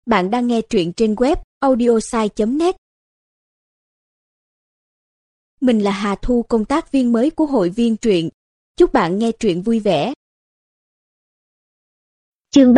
Bạn đang nghe truyện trên web audiosai.net. Mình là Hà Thu, công tác viên mới của hội viên truyện. Chúc bạn nghe truyện vui vẻ. Chương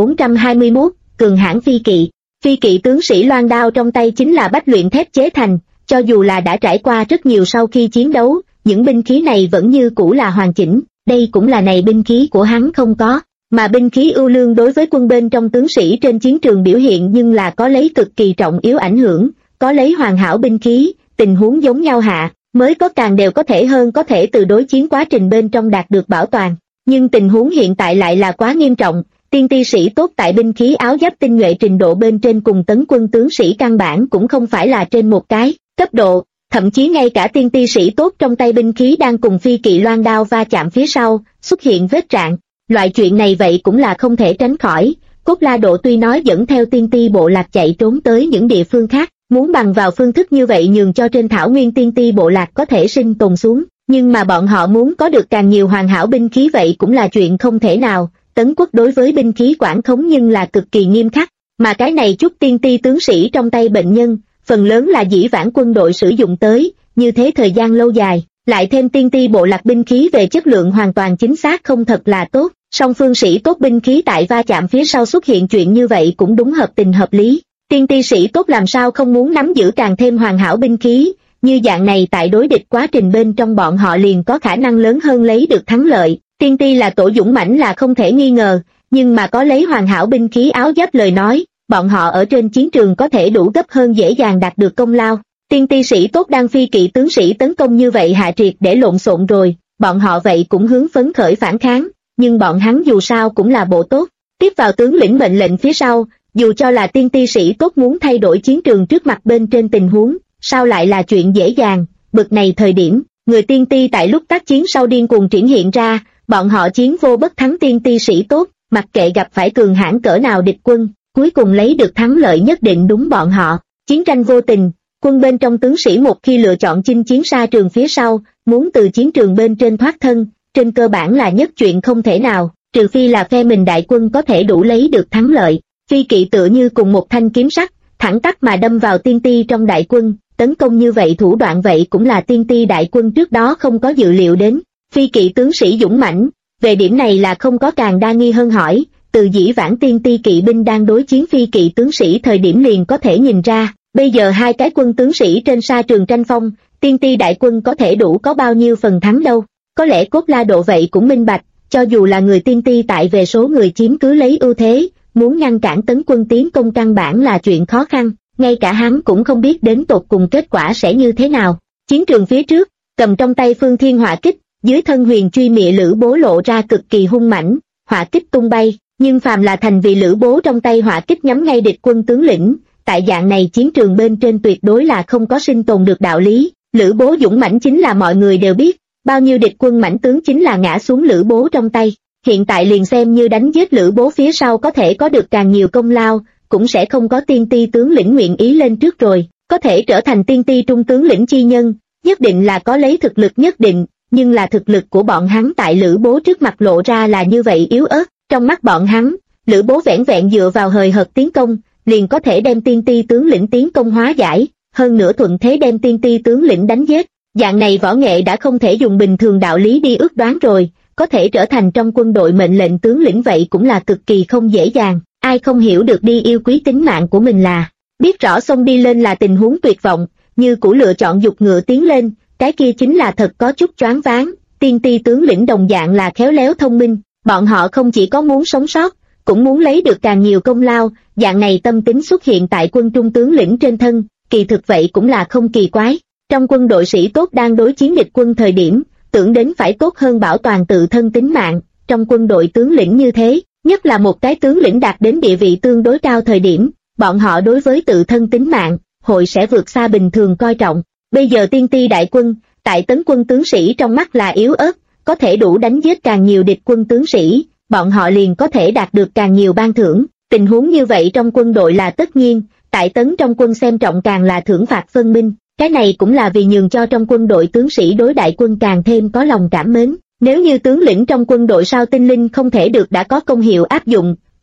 3421, Cường hãn phi kỵ. Phi kỵ tướng sĩ loan đao trong tay chính là bách luyện thép chế thành, cho dù là đã trải qua rất nhiều sau khi chiến đấu, những binh khí này vẫn như cũ là hoàn chỉnh, đây cũng là này binh khí của hắn không có. Mà binh khí ưu lương đối với quân bên trong tướng sĩ trên chiến trường biểu hiện nhưng là có lấy cực kỳ trọng yếu ảnh hưởng, có lấy hoàn hảo binh khí, tình huống giống nhau hạ, mới có càng đều có thể hơn có thể từ đối chiến quá trình bên trong đạt được bảo toàn. Nhưng tình huống hiện tại lại là quá nghiêm trọng, tiên ti sĩ tốt tại binh khí áo giáp tinh nhuệ trình độ bên trên cùng tấn quân tướng sĩ căn bản cũng không phải là trên một cái cấp độ, thậm chí ngay cả tiên ti sĩ tốt trong tay binh khí đang cùng phi kỵ loan đao va chạm phía sau, xuất hiện vết rạn. Loại chuyện này vậy cũng là không thể tránh khỏi, Cốt La Độ tuy nói dẫn theo tiên ti bộ lạc chạy trốn tới những địa phương khác, muốn bằng vào phương thức như vậy nhường cho trên thảo nguyên tiên ti bộ lạc có thể sinh tồn xuống, nhưng mà bọn họ muốn có được càng nhiều hoàn hảo binh khí vậy cũng là chuyện không thể nào. Tấn quốc đối với binh khí quản khống nhưng là cực kỳ nghiêm khắc, mà cái này chút tiên ti tướng sĩ trong tay bệnh nhân, phần lớn là dĩ vãng quân đội sử dụng tới, như thế thời gian lâu dài, lại thêm tiên ti bộ lạc binh khí về chất lượng hoàn toàn chính xác không thật là tốt. Song phương sĩ tốt binh khí tại va chạm phía sau xuất hiện chuyện như vậy cũng đúng hợp tình hợp lý. Tiên ti sĩ tốt làm sao không muốn nắm giữ càng thêm hoàn hảo binh khí, như dạng này tại đối địch quá trình bên trong bọn họ liền có khả năng lớn hơn lấy được thắng lợi. Tiên ti là tổ dũng mãnh là không thể nghi ngờ, nhưng mà có lấy hoàn hảo binh khí áo giáp lời nói, bọn họ ở trên chiến trường có thể đủ gấp hơn dễ dàng đạt được công lao. Tiên ti sĩ tốt đang phi kỵ tướng sĩ tấn công như vậy hạ triệt để lộn xộn rồi, bọn họ vậy cũng hướng phấn khởi phản kháng. Nhưng bọn hắn dù sao cũng là bộ tốt, tiếp vào tướng lĩnh mệnh lệnh phía sau, dù cho là tiên ti sĩ tốt muốn thay đổi chiến trường trước mặt bên trên tình huống, sao lại là chuyện dễ dàng. Bực này thời điểm, người tiên ti tại lúc tác chiến sau điên cuồng triển hiện ra, bọn họ chiến vô bất thắng tiên ti sĩ tốt, mặc kệ gặp phải cường hãn cỡ nào địch quân, cuối cùng lấy được thắng lợi nhất định đúng bọn họ. Chiến tranh vô tình, quân bên trong tướng sĩ một khi lựa chọn chinh chiến xa trường phía sau, muốn từ chiến trường bên trên thoát thân, trên cơ bản là nhất chuyện không thể nào, trừ phi là phe mình đại quân có thể đủ lấy được thắng lợi. Phi kỵ tựa như cùng một thanh kiếm sắt, thẳng tắp mà đâm vào tiên ti trong đại quân, tấn công như vậy thủ đoạn vậy cũng là tiên ti đại quân trước đó không có dự liệu đến. Phi kỵ tướng sĩ dũng mãnh, về điểm này là không có càng đa nghi hơn hỏi, từ dĩ vãng tiên ti kỵ binh đang đối chiến phi kỵ tướng sĩ thời điểm liền có thể nhìn ra, bây giờ hai cái quân tướng sĩ trên sa trường tranh phong, tiên ti đại quân có thể đủ có bao nhiêu phần thắng đâu. Có lẽ Cốt La Độ vậy cũng minh bạch, cho dù là người tiên ti tại về số người chiếm cứ lấy ưu thế, muốn ngăn cản tấn quân tiến công căn bản là chuyện khó khăn, ngay cả hắn cũng không biết đến tột cùng kết quả sẽ như thế nào. Chiến trường phía trước, cầm trong tay Phương Thiên hỏa kích, dưới thân huyền truy mịa Lữ Bố lộ ra cực kỳ hung mãnh, hỏa kích tung bay, nhưng phàm là thành vì Lữ Bố trong tay hỏa kích nhắm ngay địch quân tướng lĩnh, tại dạng này chiến trường bên trên tuyệt đối là không có sinh tồn được đạo lý. Lữ Bố dũng mãnh chính là mọi người đều biết. Bao nhiêu địch quân mãnh tướng chính là ngã xuống Lữ Bố trong tay, hiện tại liền xem như đánh giết Lữ Bố phía sau có thể có được càng nhiều công lao, cũng sẽ không có tiên ti tướng lĩnh nguyện ý lên trước rồi, có thể trở thành tiên ti trung tướng lĩnh chi nhân, nhất định là có lấy thực lực nhất định, nhưng là thực lực của bọn hắn tại Lữ Bố trước mặt lộ ra là như vậy yếu ớt, trong mắt bọn hắn, Lữ Bố vẻn vẹn dựa vào hời hợt tiến công, liền có thể đem tiên ti tướng lĩnh tiến công hóa giải, hơn nữa thuận thế đem tiên ti tướng lĩnh đánh giết. Dạng này võ nghệ đã không thể dùng bình thường đạo lý đi ước đoán rồi, có thể trở thành trong quân đội mệnh lệnh tướng lĩnh vậy cũng là cực kỳ không dễ dàng, ai không hiểu được đi yêu quý tính mạng của mình là, biết rõ xông đi lên là tình huống tuyệt vọng, như cũ lựa chọn dục ngựa tiến lên, cái kia chính là thật có chút choáng váng. Tiên ti tướng lĩnh đồng dạng là khéo léo thông minh, bọn họ không chỉ có muốn sống sót, cũng muốn lấy được càng nhiều công lao, dạng này tâm tính xuất hiện tại quân trung tướng lĩnh trên thân, kỳ thực vậy cũng là không kỳ quái. Trong quân đội sĩ tốt đang đối chiến địch quân thời điểm, tưởng đến phải tốt hơn bảo toàn tự thân tính mạng, trong quân đội tướng lĩnh như thế, nhất là một cái tướng lĩnh đạt đến địa vị tương đối cao thời điểm, bọn họ đối với tự thân tính mạng, hội sẽ vượt xa bình thường coi trọng. Bây giờ tiên ti đại quân, tại tấn quân tướng sĩ trong mắt là yếu ớt, có thể đủ đánh giết càng nhiều địch quân tướng sĩ, bọn họ liền có thể đạt được càng nhiều ban thưởng, tình huống như vậy trong quân đội là tất nhiên, tại tấn trong quân xem trọng càng là thưởng phạt phân minh. Cái này cũng là vì nhường cho trong quân đội tướng sĩ đối đại quân càng thêm có lòng cảm mến. Nếu như tướng lĩnh trong quân đội sao tinh linh không thể được đã có công hiệu áp dụng,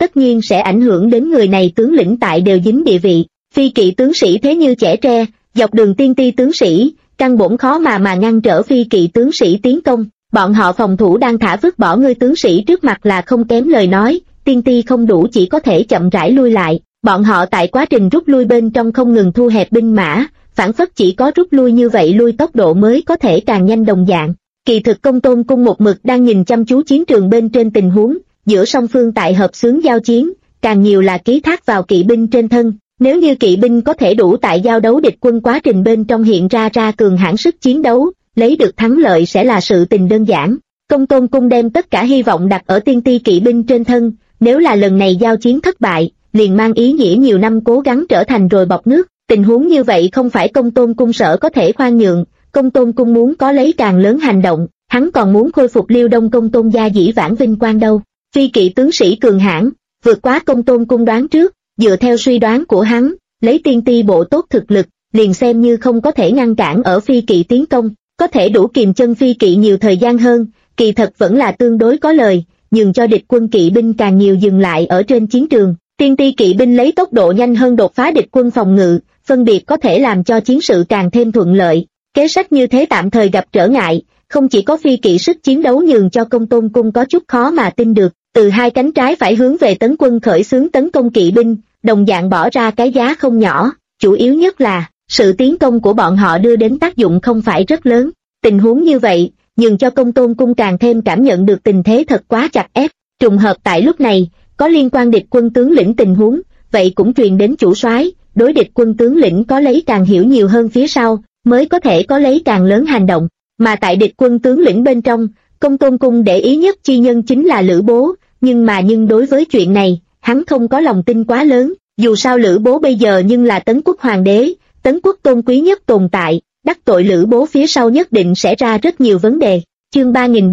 tất nhiên sẽ ảnh hưởng đến người này tướng lĩnh tại đều dính địa vị. Phi kỵ tướng sĩ thế như chẻ tre, dọc đường tiên ti tướng sĩ, căn bổn khó mà ngăn trở phi kỵ tướng sĩ tiến công. Bọn họ phòng thủ đang thả vứt bỏ ngươi tướng sĩ trước mặt là không kém lời nói, tiên ti không đủ chỉ có thể chậm rãi lui lại. Bọn họ tại quá trình rút lui bên trong không ngừng thu hẹp binh mã, phản phất chỉ có rút lui như vậy lui tốc độ mới có thể càng nhanh đồng dạng. Kỳ thực Công Tôn Cung một mực đang nhìn chăm chú chiến trường bên trên tình huống, giữa song phương tại hợp xướng giao chiến, càng nhiều là ký thác vào kỵ binh trên thân. Nếu như kỵ binh có thể đủ tại giao đấu địch quân quá trình bên trong hiện ra cường hãn sức chiến đấu, lấy được thắng lợi sẽ là sự tình đơn giản. Công Tôn Cung đem tất cả hy vọng đặt ở tiên ti kỵ binh trên thân, nếu là lần này giao chiến thất bại, liền mang ý nghĩa nhiều năm cố gắng trở thành rồi bọt nước. Tình huống như vậy không phải Công Tôn Cung sở có thể khoan nhượng, Công Tôn Cung muốn có lấy càng lớn hành động, hắn còn muốn khôi phục Liêu Đông Công Tôn gia dĩ vãng vinh quang đâu. Phi kỵ tướng sĩ cường hãn, vượt quá Công Tôn Cung đoán trước, dựa theo suy đoán của hắn, lấy tiên ti bộ tốt thực lực, liền xem như không có thể ngăn cản ở phi kỵ tiến công, có thể đủ kìm chân phi kỵ nhiều thời gian hơn, kỳ thật vẫn là tương đối có lời, nhường cho địch quân kỵ binh càng nhiều dừng lại ở trên chiến trường. Tiên ti kỵ binh lấy tốc độ nhanh hơn đột phá địch quân phòng ngự, phân biệt có thể làm cho chiến sự càng thêm thuận lợi. Kế sách như thế tạm thời gặp trở ngại, không chỉ có phi kỵ sức chiến đấu nhường cho Công Tôn Cung có chút khó mà tin được, từ hai cánh trái phải hướng về tấn quân khởi xướng tấn công kỵ binh, đồng dạng bỏ ra cái giá không nhỏ, chủ yếu nhất là, sự tiến công của bọn họ đưa đến tác dụng không phải rất lớn. Tình huống như vậy, nhường cho Công Tôn Cung càng thêm cảm nhận được tình thế thật quá chặt ép. Trùng hợp tại lúc này, có liên quan địch quân tướng lĩnh tình huống, vậy cũng truyền đến chủ soái, đối địch quân tướng lĩnh có lấy càng hiểu nhiều hơn phía sau, mới có thể có lấy càng lớn hành động. Mà tại địch quân tướng lĩnh bên trong, Công Tôn Cung để ý nhất chi nhân chính là Lữ Bố, nhưng đối với chuyện này, hắn không có lòng tin quá lớn, dù sao Lữ Bố bây giờ nhưng là Tấn Quốc hoàng đế, Tấn Quốc tôn quý nhất tồn tại, đắc tội Lữ Bố phía sau nhất định sẽ ra rất nhiều vấn đề. Chương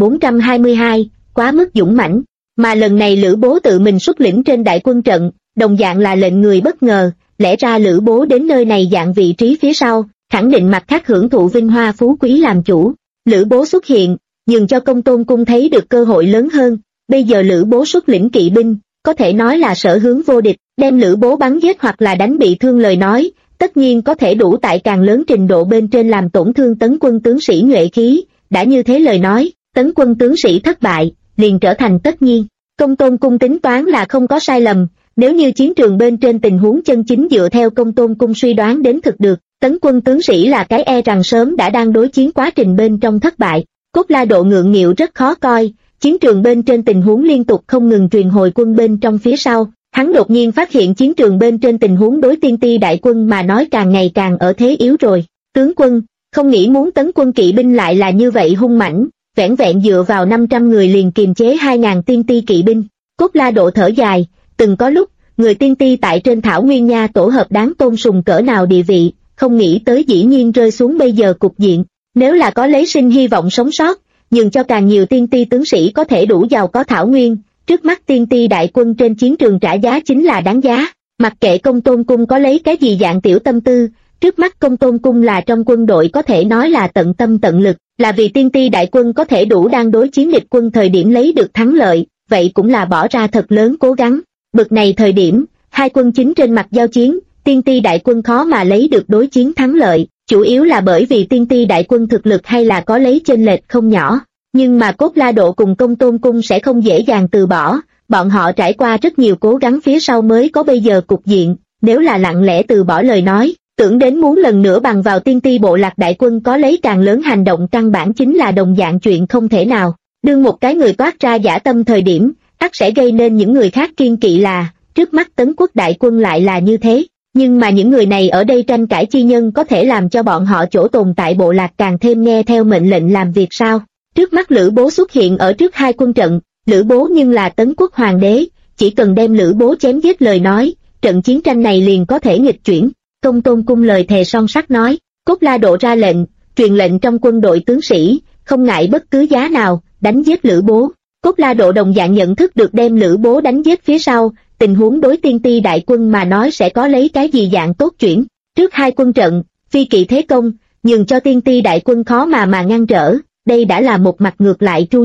3422, quá mức dũng mãnh, mà lần này Lữ Bố tự mình xuất lĩnh trên đại quân trận, đồng dạng là lệnh người bất ngờ, lẽ ra Lữ Bố đến nơi này dạng vị trí phía sau, khẳng định mặt khác hưởng thụ vinh hoa phú quý làm chủ. Lữ Bố xuất hiện, nhường cho Công Tôn Cung thấy được cơ hội lớn hơn, bây giờ Lữ Bố xuất lĩnh kỵ binh, có thể nói là sở hướng vô địch, đem Lữ Bố bắn giết hoặc là đánh bị thương lời nói, tất nhiên có thể đủ tại càng lớn trình độ bên trên làm tổn thương tấn quân tướng sĩ nhuệ khí, đã như thế lời nói, tấn quân tướng sĩ thất bại, liền trở thành tất nhiên. Công Tôn Cung tính toán là không có sai lầm, nếu như chiến trường bên trên tình huống chân chính dựa theo Công Tôn Cung suy đoán đến thực được, tấn quân tướng sĩ là cái e rằng sớm đã đang đối chiến quá trình bên trong thất bại. Cốt La độ ngượng nghịu rất khó coi, chiến trường bên trên tình huống liên tục không ngừng truyền hồi quân bên trong phía sau, hắn đột nhiên phát hiện chiến trường bên trên tình huống đối tiên ti đại quân mà nói càng ngày càng ở thế yếu rồi. Tướng quân, không nghĩ muốn tấn quân kỵ binh lại là như vậy hung mãnh, vẻn vẹn dựa vào 500 người liền kiềm chế 2.000 tiên ti kỵ binh. Cốt La độ thở dài, từng có lúc, người tiên ti tại trên thảo nguyên nha tổ hợp đáng tôn sùng cỡ nào địa vị, không nghĩ tới dĩ nhiên rơi xuống bây giờ cục diện. Nếu là có lấy sinh hy vọng sống sót, nhường cho càng nhiều tiên ti tướng sĩ có thể đủ giàu có thảo nguyên, trước mắt tiên ti đại quân trên chiến trường trả giá chính là đáng giá. Mặc kệ Công Tôn Cung có lấy cái gì dạng tiểu tâm tư, trước mắt Công Tôn Cung là trong quân đội có thể nói là tận tâm tận lực, là vì tiên ti đại quân có thể đủ đang đối chiến địch quân thời điểm lấy được thắng lợi, vậy cũng là bỏ ra thật lớn cố gắng. Bực này thời điểm, hai quân chính trên mặt giao chiến, tiên ti đại quân khó mà lấy được đối chiến thắng lợi, chủ yếu là bởi vì tiên ti đại quân thực lực hay là có lấy chênh lệch không nhỏ. Nhưng mà Cốt La độ cùng Công Tôn Cung sẽ không dễ dàng từ bỏ, bọn họ trải qua rất nhiều cố gắng phía sau mới có bây giờ cục diện, nếu là lặng lẽ từ bỏ lời nói, tưởng đến muốn lần nữa bằng vào tiên ti bộ lạc đại quân có lấy càng lớn hành động căn bản chính là đồng dạng chuyện không thể nào. Đương một cái người toát ra dã tâm thời điểm, ắt sẽ gây nên những người khác kiên kỵ là, trước mắt Tấn Quốc đại quân lại là như thế. Nhưng mà những người này ở đây tranh cãi chi nhân có thể làm cho bọn họ chỗ tồn tại bộ lạc càng thêm nghe theo mệnh lệnh làm việc sao? Trước mắt Lữ Bố xuất hiện ở trước hai quân trận, Lữ Bố nhưng là Tấn Quốc hoàng đế, chỉ cần đem Lữ Bố chém giết lời nói, trận chiến tranh này liền có thể nghịch chuyển. Công Tôn Cung lời thề son sắt nói, Cốt La độ ra lệnh, truyền lệnh trong quân đội tướng sĩ, không ngại bất cứ giá nào, đánh giết Lữ Bố. Cốt La độ đồng dạng nhận thức được đem Lữ Bố đánh giết phía sau, tình huống đối tiên ti đại quân mà nói sẽ có lấy cái gì dạng tốt chuyển. Trước hai quân trận, phi kỵ thế công, nhường cho tiên ti đại quân khó mà ngăn trở, đây đã là một mặt ngược lại tru diệt.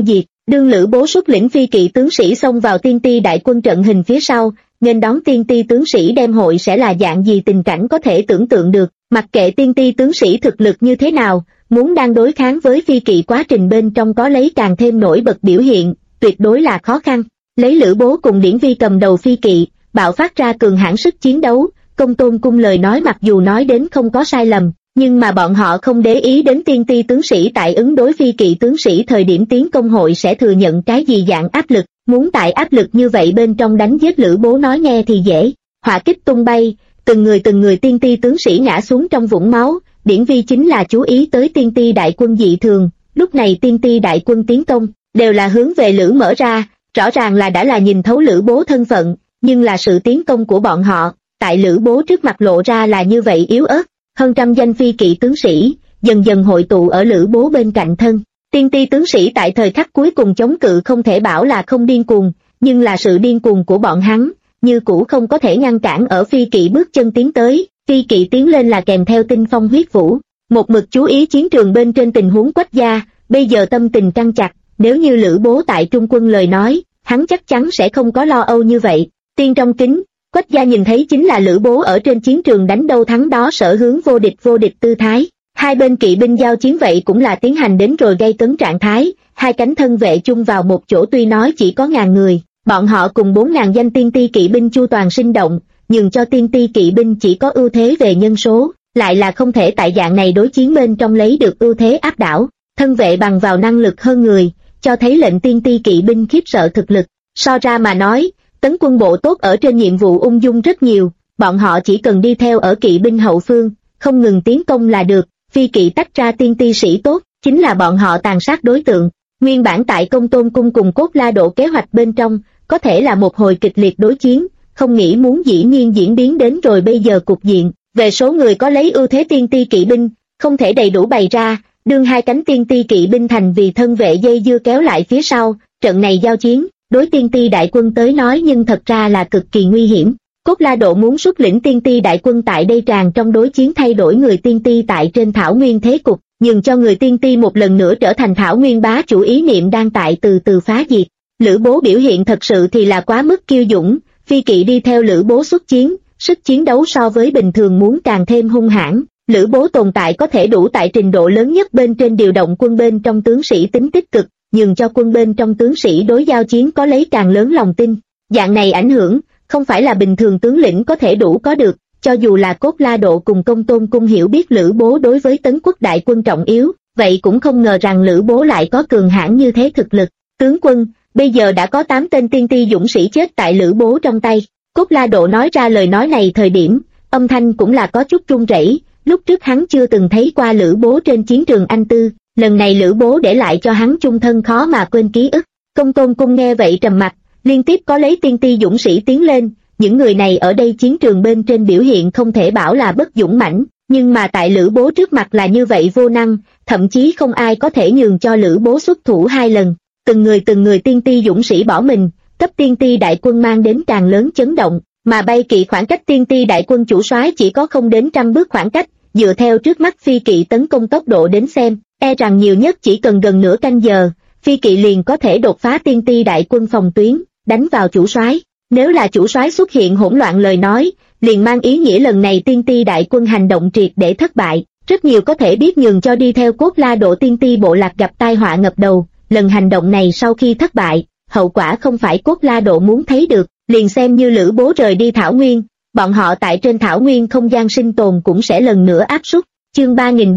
Đương Lữ Bố xuất lĩnh phi kỵ tướng sĩ xông vào tiên ti đại quân trận hình phía sau, nên đón tiên ti tướng sĩ đem hội sẽ là dạng gì tình cảnh có thể tưởng tượng được. Mặc kệ tiên ti tướng sĩ thực lực như thế nào, muốn đang đối kháng với phi kỵ quá trình bên trong có lấy càng thêm nổi bật biểu hiện, tuyệt đối là khó khăn. Lấy Lữ Bố cùng Điển Vi cầm đầu phi kỵ, bạo phát ra cường hãn sức chiến đấu, Công Tôn Cung lời nói mặc dù nói đến không có sai lầm, nhưng mà bọn họ không để ý đến tiên ti tướng sĩ tại ứng đối phi kỵ tướng sĩ thời điểm tiến công hội sẽ thừa nhận cái gì dạng áp lực, muốn tại áp lực như vậy bên trong đánh giết Lữ Bố nói nghe thì dễ, hỏa kích tung bay, từng người tiên ti tướng sĩ ngã xuống trong vũng máu. Điển Vi chính là chú ý tới tiên ti đại quân dị thường, lúc này tiên ti đại quân tiến công, đều là hướng về Lữ mở ra, rõ ràng là đã là nhìn thấu Lữ Bố thân phận, nhưng là sự tiến công của bọn họ, tại Lữ Bố trước mặt lộ ra là như vậy yếu ớt. Hơn trăm danh phi kỵ tướng sĩ, dần dần hội tụ ở Lữ Bố bên cạnh thân. Tiên ti tướng sĩ tại thời khắc cuối cùng chống cự không thể bảo là không điên cuồng, nhưng là sự điên cuồng của bọn hắn, như cũ không có thể ngăn cản ở phi kỵ bước chân tiến tới. Phi kỵ tiến lên là kèm theo tinh phong huyết vũ, một mực chú ý chiến trường bên trên tình huống Quách gia, bây giờ tâm tình căng chặt, nếu như Lữ Bố tại trung quân lời nói, hắn chắc chắn sẽ không có lo âu như vậy. Tiên trong kính, Quách gia nhìn thấy chính là Lữ Bố ở trên chiến trường đánh đâu thắng đó sở hướng vô địch tư thái. Hai bên kỵ binh giao chiến vậy cũng là tiến hành đến rồi gây cấn trạng thái, hai cánh thân vệ chung vào một chỗ tuy nói chỉ có 1000 người, bọn họ cùng 4000 danh tiên ti kỵ binh chu toàn sinh động, nhưng cho tiên ti kỵ binh chỉ có ưu thế về nhân số, lại là không thể tại dạng này đối chiến bên trong lấy được ưu thế áp đảo. Thân vệ bằng vào năng lực hơn người, cho thấy lệnh tiên ti kỵ binh khiếp sợ thực lực. So ra mà nói, tấn quân bộ tốt ở trên nhiệm vụ ung dung rất nhiều, bọn họ chỉ cần đi theo ở kỵ binh hậu phương, không ngừng tiến công là được. Phi kỵ tách ra tiên ti sĩ tốt, chính là bọn họ tàn sát đối tượng. Nguyên bản tại Công Tôn Cung cùng Cốt La Độ kế hoạch bên trong, có thể là một hồi kịch liệt đối chiến, không nghĩ muốn dĩ nhiên diễn biến đến rồi bây giờ cục diện. Về số người có lấy ưu thế tiên ti kỵ binh, không thể đầy đủ bày ra, đương hai cánh tiên ti kỵ binh thành vì thân vệ dây dưa kéo lại phía sau, trận này giao chiến, đối tiên ti đại quân tới nói nhưng thật ra là cực kỳ nguy hiểm. Cốt La Độ muốn xuất lĩnh tiên ti đại quân tại đây tràn trong đối chiến thay đổi người tiên ti tại trên thảo nguyên thế cục, nhường cho người tiên ti một lần nữa trở thành thảo nguyên bá chủ ý niệm đang tại từ từ phá diệt. Lữ Bố biểu hiện thật sự thì là quá mức kiêu dũng, phi kỵ đi theo Lữ Bố xuất chiến, sức chiến đấu so với bình thường muốn càng thêm hung hãn. Lữ Bố tồn tại có thể đủ tại trình độ lớn nhất bên trên điều động quân bên trong tướng sĩ tính tích cực, nhường cho quân bên trong tướng sĩ đối giao chiến có lấy càng lớn lòng tin. Dạng này ảnh hưởng, không phải là bình thường tướng lĩnh có thể đủ có được, cho dù là Cốt La Độ cùng Công Tôn Cung hiểu biết Lữ Bố đối với tấn quốc đại quân trọng yếu, vậy cũng không ngờ rằng Lữ Bố lại có cường hãn như thế thực lực. Tướng quân, bây giờ đã có 8 tên tiên ti dũng sĩ chết tại Lữ Bố trong tay. Cốt La Độ nói ra lời nói này thời điểm, âm thanh cũng là có chút run rẩy. Lúc trước hắn chưa từng thấy qua Lữ Bố trên chiến trường Anh Tư, lần này Lữ Bố để lại cho hắn chung thân khó mà quên ký ức. Công Tôn Cung nghe vậy trầm mặt, liên tiếp có lấy tiên ti dũng sĩ tiến lên, những người này ở đây chiến trường bên trên biểu hiện không thể bảo là bất dũng mãnh, nhưng mà tại Lữ Bố trước mặt là như vậy vô năng, thậm chí không ai có thể nhường cho Lữ Bố xuất thủ 2 lần. Từng người tiên ti dũng sĩ bỏ mình, cấp tiên ti đại quân mang đến càng lớn chấn động, mà bay kỵ khoảng cách tiên ti đại quân chủ soái chỉ có không đến 100 bước khoảng cách, dựa theo trước mắt phi kỵ tấn công tốc độ đến xem, e rằng nhiều nhất chỉ cần gần nửa canh giờ, phi kỵ liền có thể đột phá tiên ti đại quân phòng tuyến, đánh vào chủ soái. Nếu là chủ soái xuất hiện hỗn loạn lời nói, liền mang ý nghĩa lần này tiên ti đại quân hành động triệt để thất bại, rất nhiều có thể biết nhường cho đi theo Cốt La Độ tiên ti bộ lạc gặp tai họa ngập đầu. Lần hành động này sau khi thất bại, hậu quả không phải Cốt La Độ muốn thấy được, liền xem như Lữ Bố rời đi thảo nguyên, bọn họ tại trên thảo nguyên không gian sinh tồn cũng sẽ lần nữa áp sút. Chương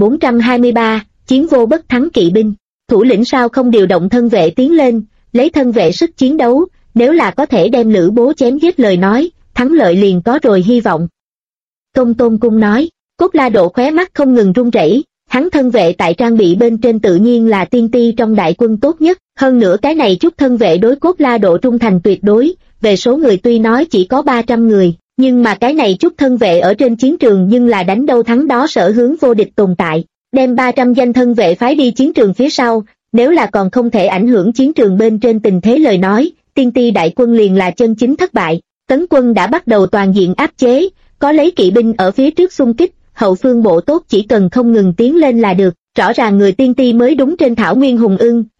3423, chiến vô bất thắng kỵ binh. Thủ lĩnh sao không điều động thân vệ tiến lên, lấy thân vệ sức chiến đấu, nếu là có thể đem Lữ Bố chém giết lời nói, thắng lợi liền có rồi hy vọng. Công Tôn Cung nói. Cốt La Độ khóe mắt không ngừng run rẩy, hắn thân vệ tại trang bị bên trên tự nhiên là tiên ti trong đại quân tốt nhất, hơn nữa cái này chút thân vệ đối Cốt La Độ trung thành tuyệt đối, về số người tuy nói chỉ có 300 người, nhưng mà cái này chút thân vệ ở trên chiến trường nhưng là đánh đâu thắng đó sở hướng vô địch tồn tại, đem 300 danh thân vệ phái đi chiến trường phía sau, nếu là còn không thể ảnh hưởng chiến trường bên trên tình thế lời nói, tiên ti đại quân liền là chân chính thất bại. Tấn quân đã bắt đầu toàn diện áp chế, có lấy kỵ binh ở phía trước xung kích, hậu phương bộ tốt chỉ cần không ngừng tiến lên là được. Rõ ràng người tiên ti mới đúng trên thảo nguyên hùng ưng,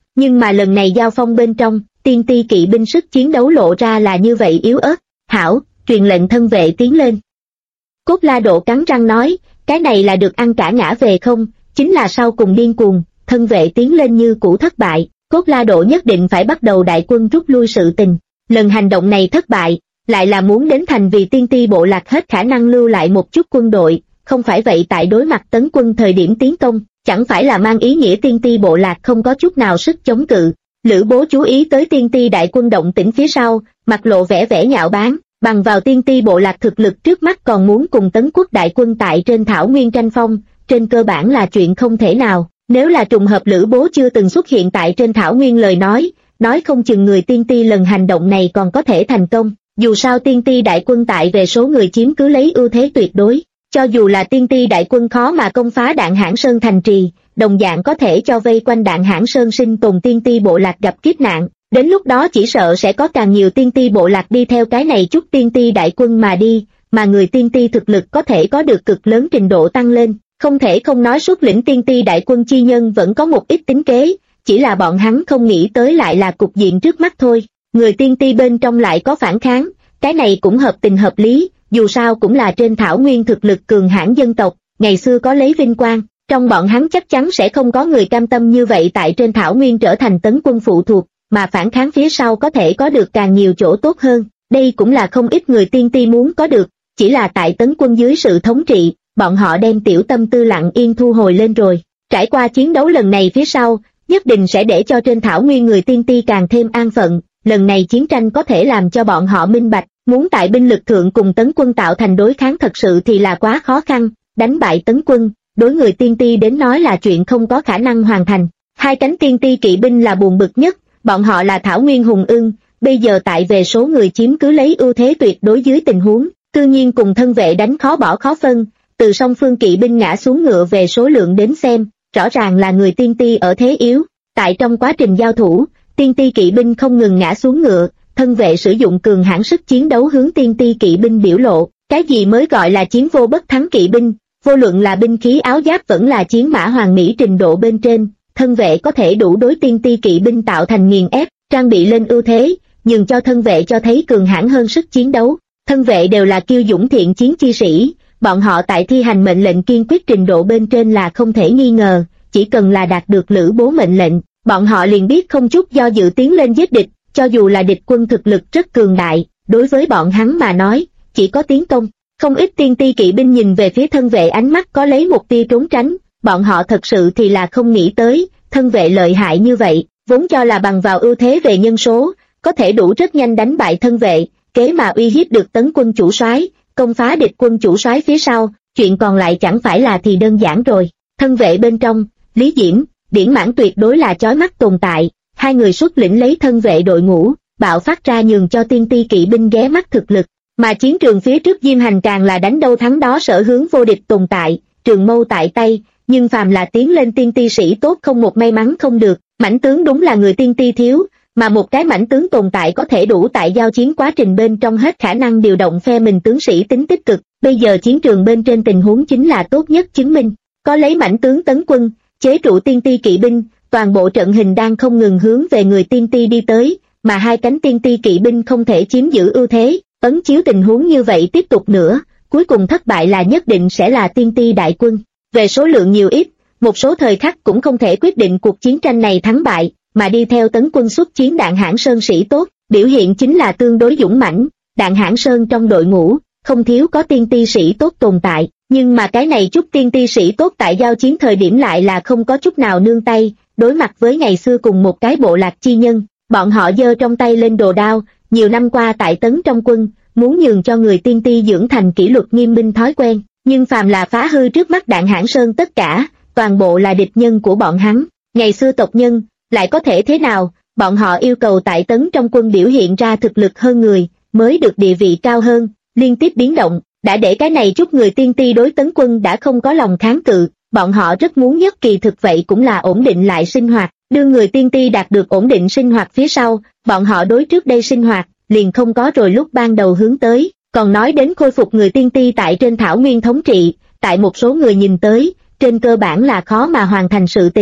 nhưng mà lần này giao phong bên trong, tiên ti kỵ binh sức chiến đấu lộ ra là như vậy yếu ớt. Hảo, truyền lệnh thân vệ tiến lên. Cốt La Độ cắn răng nói, cái này là được ăn cả ngã về không, chính là sau cùng điên cuồng, thân vệ tiến lên như cũ thất bại, Cốt La Độ nhất định phải bắt đầu đại quân rút lui sự tình. Lần hành động này thất bại, lại là muốn đến thành vì tiên ti bộ lạc hết khả năng lưu lại một chút quân đội, không phải vậy tại đối mặt tấn quân thời điểm tiến công, chẳng phải là mang ý nghĩa tiên ti bộ lạc không có chút nào sức chống cự. Lữ Bố chú ý tới tiên ti đại quân động tĩnh phía sau, mặt lộ vẻ vẻ nhạo báng, bằng vào tiên ti bộ lạc thực lực trước mắt còn muốn cùng tấn quốc đại quân tại trên thảo nguyên tranh phong, trên cơ bản là chuyện không thể nào. Nếu là trùng hợp Lữ Bố chưa từng xuất hiện tại trên thảo nguyên lời nói không chừng người tiên ti lần hành động này còn có thể thành công. Dù sao tiên ti đại quân tại về số người chiếm cứ lấy ưu thế tuyệt đối, cho dù là tiên ti đại quân khó mà công phá Đạn Hãn Sơn thành trì, đồng dạng có thể cho vây quanh Đạn Hãn Sơn sinh tồn tiên ti bộ lạc gặp kiếp nạn. Đến lúc đó chỉ sợ sẽ có càng nhiều tiên ti bộ lạc đi theo cái này chút tiên ti đại quân mà đi, mà người tiên ti thực lực có thể có được cực lớn trình độ tăng lên. Không thể không nói xuất lĩnh tiên ti đại quân chi nhân vẫn có một ít tính kế, chỉ là bọn hắn không nghĩ tới lại là cục diện trước mắt thôi. Người tiên ti bên trong lại có phản kháng, cái này cũng hợp tình hợp lý, dù sao cũng là trên thảo nguyên thực lực cường hãn dân tộc, ngày xưa có lấy vinh quang, trong bọn hắn chắc chắn sẽ không có người cam tâm như vậy tại trên thảo nguyên trở thành tấn quân phụ thuộc, mà phản kháng phía sau có thể có được càng nhiều chỗ tốt hơn. Đây cũng là không ít người tiên ti muốn có được, chỉ là tại tấn quân dưới sự thống trị, bọn họ đem tiểu tâm tư lặng yên thu hồi lên rồi. Trải qua chiến đấu lần này phía sau, nhất định sẽ để cho trên thảo nguyên người tiên ti càng thêm an phận. Lần này chiến tranh có thể làm cho bọn họ minh bạch, muốn tại binh lực thượng cùng tấn quân tạo thành đối kháng thật sự thì là quá khó khăn, đánh bại tấn quân, đối người tiên ti đến nói là chuyện không có khả năng hoàn thành. Hai cánh tiên ti kỵ binh là buồn bực nhất, bọn họ là thảo nguyên hùng ưng, bây giờ tại về số người chiếm cứ lấy ưu thế tuyệt đối dưới tình huống, tự nhiên cùng thân vệ đánh khó bỏ khó phân, từ song phương kỵ binh ngã xuống ngựa về số lượng đến xem, rõ ràng là người tiên ti ở thế yếu. Tại trong quá trình giao thủ, tiên ti kỵ binh không ngừng ngã xuống ngựa, thân vệ sử dụng cường hãn sức chiến đấu hướng tiên ti kỵ binh biểu lộ, cái gì mới gọi là chiến vô bất thắng kỵ binh, vô luận là binh khí áo giáp vẫn là chiến mã hoàn mỹ trình độ bên trên, thân vệ có thể đủ đối tiên ti kỵ binh tạo thành nghiền ép, trang bị lên ưu thế, nhường cho thân vệ cho thấy cường hãn hơn sức chiến đấu. Thân vệ đều là kiêu dũng thiện chiến chi sĩ, bọn họ tại thi hành mệnh lệnh kiên quyết trình độ bên trên là không thể nghi ngờ, chỉ cần là đạt được Lữ Bố mệnh lệnh, bọn họ liền biết không chút do dự tiến lên giết địch, cho dù là địch quân thực lực rất cường đại, đối với bọn hắn mà nói, chỉ có tiến công. Không ít tiên ti kỵ binh nhìn về phía thân vệ ánh mắt có lấy một tia trốn tránh, bọn họ thật sự thì là không nghĩ tới, thân vệ lợi hại như vậy, vốn cho là bằng vào ưu thế về nhân số, có thể đủ rất nhanh đánh bại thân vệ, kế mà uy hiếp được tấn quân chủ soái, công phá địch quân chủ soái phía sau, chuyện còn lại chẳng phải là thì đơn giản rồi. Thân vệ bên trong, Lý Diễm, Điển Mãn tuyệt đối là chói mắt tồn tại, hai người xuất lĩnh lấy thân vệ đội ngũ, bạo phát ra nhường cho tiên ti kỵ binh ghé mắt thực lực, mà chiến trường phía trước Diêm Hành càng là đánh đâu thắng đó sở hướng vô địch tồn tại, trường mâu tại tay, nhưng phàm là tiến lên tiên ti sĩ tốt không một may mắn không được, mãnh tướng đúng là người tiên ti thiếu, mà một cái mãnh tướng tồn tại có thể đủ tại giao chiến quá trình bên trong hết khả năng điều động phe mình tướng sĩ tính tích cực, bây giờ chiến trường bên trên tình huống chính là tốt nhất chứng minh, có lấy mãnh tướng tấn quân, chế trụ tiên ti kỵ binh, toàn bộ trận hình đang không ngừng hướng về người tiên ti đi tới, mà hai cánh tiên ti kỵ binh không thể chiếm giữ ưu thế, ấn chiếu tình huống như vậy tiếp tục nữa, cuối cùng thất bại là nhất định sẽ là tiên ti đại quân. Về số lượng nhiều ít, một số thời khắc cũng không thể quyết định cuộc chiến tranh này thắng bại, mà đi theo tấn quân xuất chiến Đạn Hãn Sơn sĩ tốt, biểu hiện chính là tương đối dũng mãnh. Đạn Hãn Sơn trong đội ngũ, không thiếu có tiên ti sĩ tốt tồn tại, nhưng mà cái này chút tiên ti sĩ tốt tại giao chiến thời điểm lại là không có chút nào nương tay, đối mặt với ngày xưa cùng một cái bộ lạc chi nhân, bọn họ giơ trong tay lên đồ đao, nhiều năm qua tại tấn trong quân, muốn nhường cho người tiên ti dưỡng thành kỷ luật nghiêm minh thói quen, nhưng phàm là phá hư trước mắt Đạn Hãn Sơn tất cả, toàn bộ là địch nhân của bọn hắn. Ngày xưa tộc nhân, lại có thể thế nào, bọn họ yêu cầu tại tấn trong quân biểu hiện ra thực lực hơn người, mới được địa vị cao hơn, liên tiếp biến động, đã để cái này chút người tiên ti đối tấn quân đã không có lòng kháng cự, bọn họ rất muốn nhất kỳ thực vậy cũng là ổn định lại sinh hoạt, đưa người tiên ti đạt được ổn định sinh hoạt phía sau, bọn họ đối trước đây sinh hoạt, liền không có rồi lúc ban đầu hướng tới, còn nói đến khôi phục người tiên ti tại trên thảo nguyên thống trị, tại một số người nhìn tới, trên cơ bản là khó mà hoàn thành sự tình.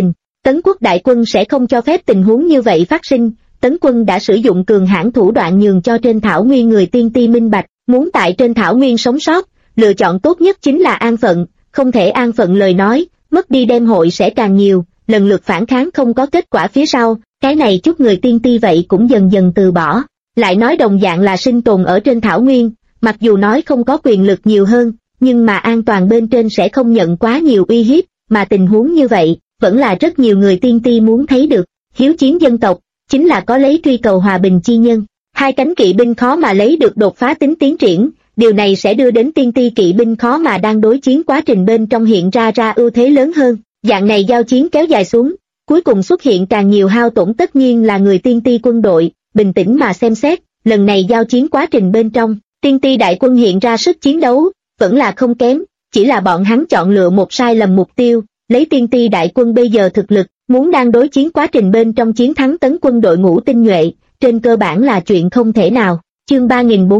Tấn quốc đại quân sẽ không cho phép tình huống như vậy phát sinh. Tấn quân đã sử dụng cường hãn thủ đoạn nhường cho trên thảo nguyên người tiên ti minh bạch, muốn tại trên thảo nguyên sống sót, lựa chọn tốt nhất chính là an phận, không thể an phận lời nói, mất đi đem hội sẽ càng nhiều, lần lượt phản kháng không có kết quả phía sau, cái này chút người tiên ti vậy cũng dần dần từ bỏ. Lại nói đồng dạng là sinh tồn ở trên thảo nguyên, mặc dù nói không có quyền lực nhiều hơn, nhưng mà an toàn bên trên sẽ không nhận quá nhiều uy hiếp, mà tình huống như vậy, vẫn là rất nhiều người tiên ti muốn thấy được. Hiếu chiến dân tộc, chính là có lấy truy cầu hòa bình chi nhân. Hai cánh kỵ binh khó mà lấy được đột phá tính tiến triển, điều này sẽ đưa đến tiên ti kỵ binh khó mà đang đối chiến quá trình bên trong hiện ra ưu thế lớn hơn. Dạng này giao chiến kéo dài xuống, cuối cùng xuất hiện càng nhiều hao tổn tất nhiên là người tiên ti quân đội. Bình tĩnh mà xem xét, lần này giao chiến quá trình bên trong, tiên ti đại quân hiện ra sức chiến đấu, vẫn là không kém, chỉ là bọn hắn chọn lựa một sai lầm mục tiêu, lấy tiên ti đại quân bây giờ thực lực, muốn đang đối chiến quá trình bên trong chiến thắng tấn quân đội ngũ tinh nhuệ, trên cơ bản là chuyện không thể nào. Chương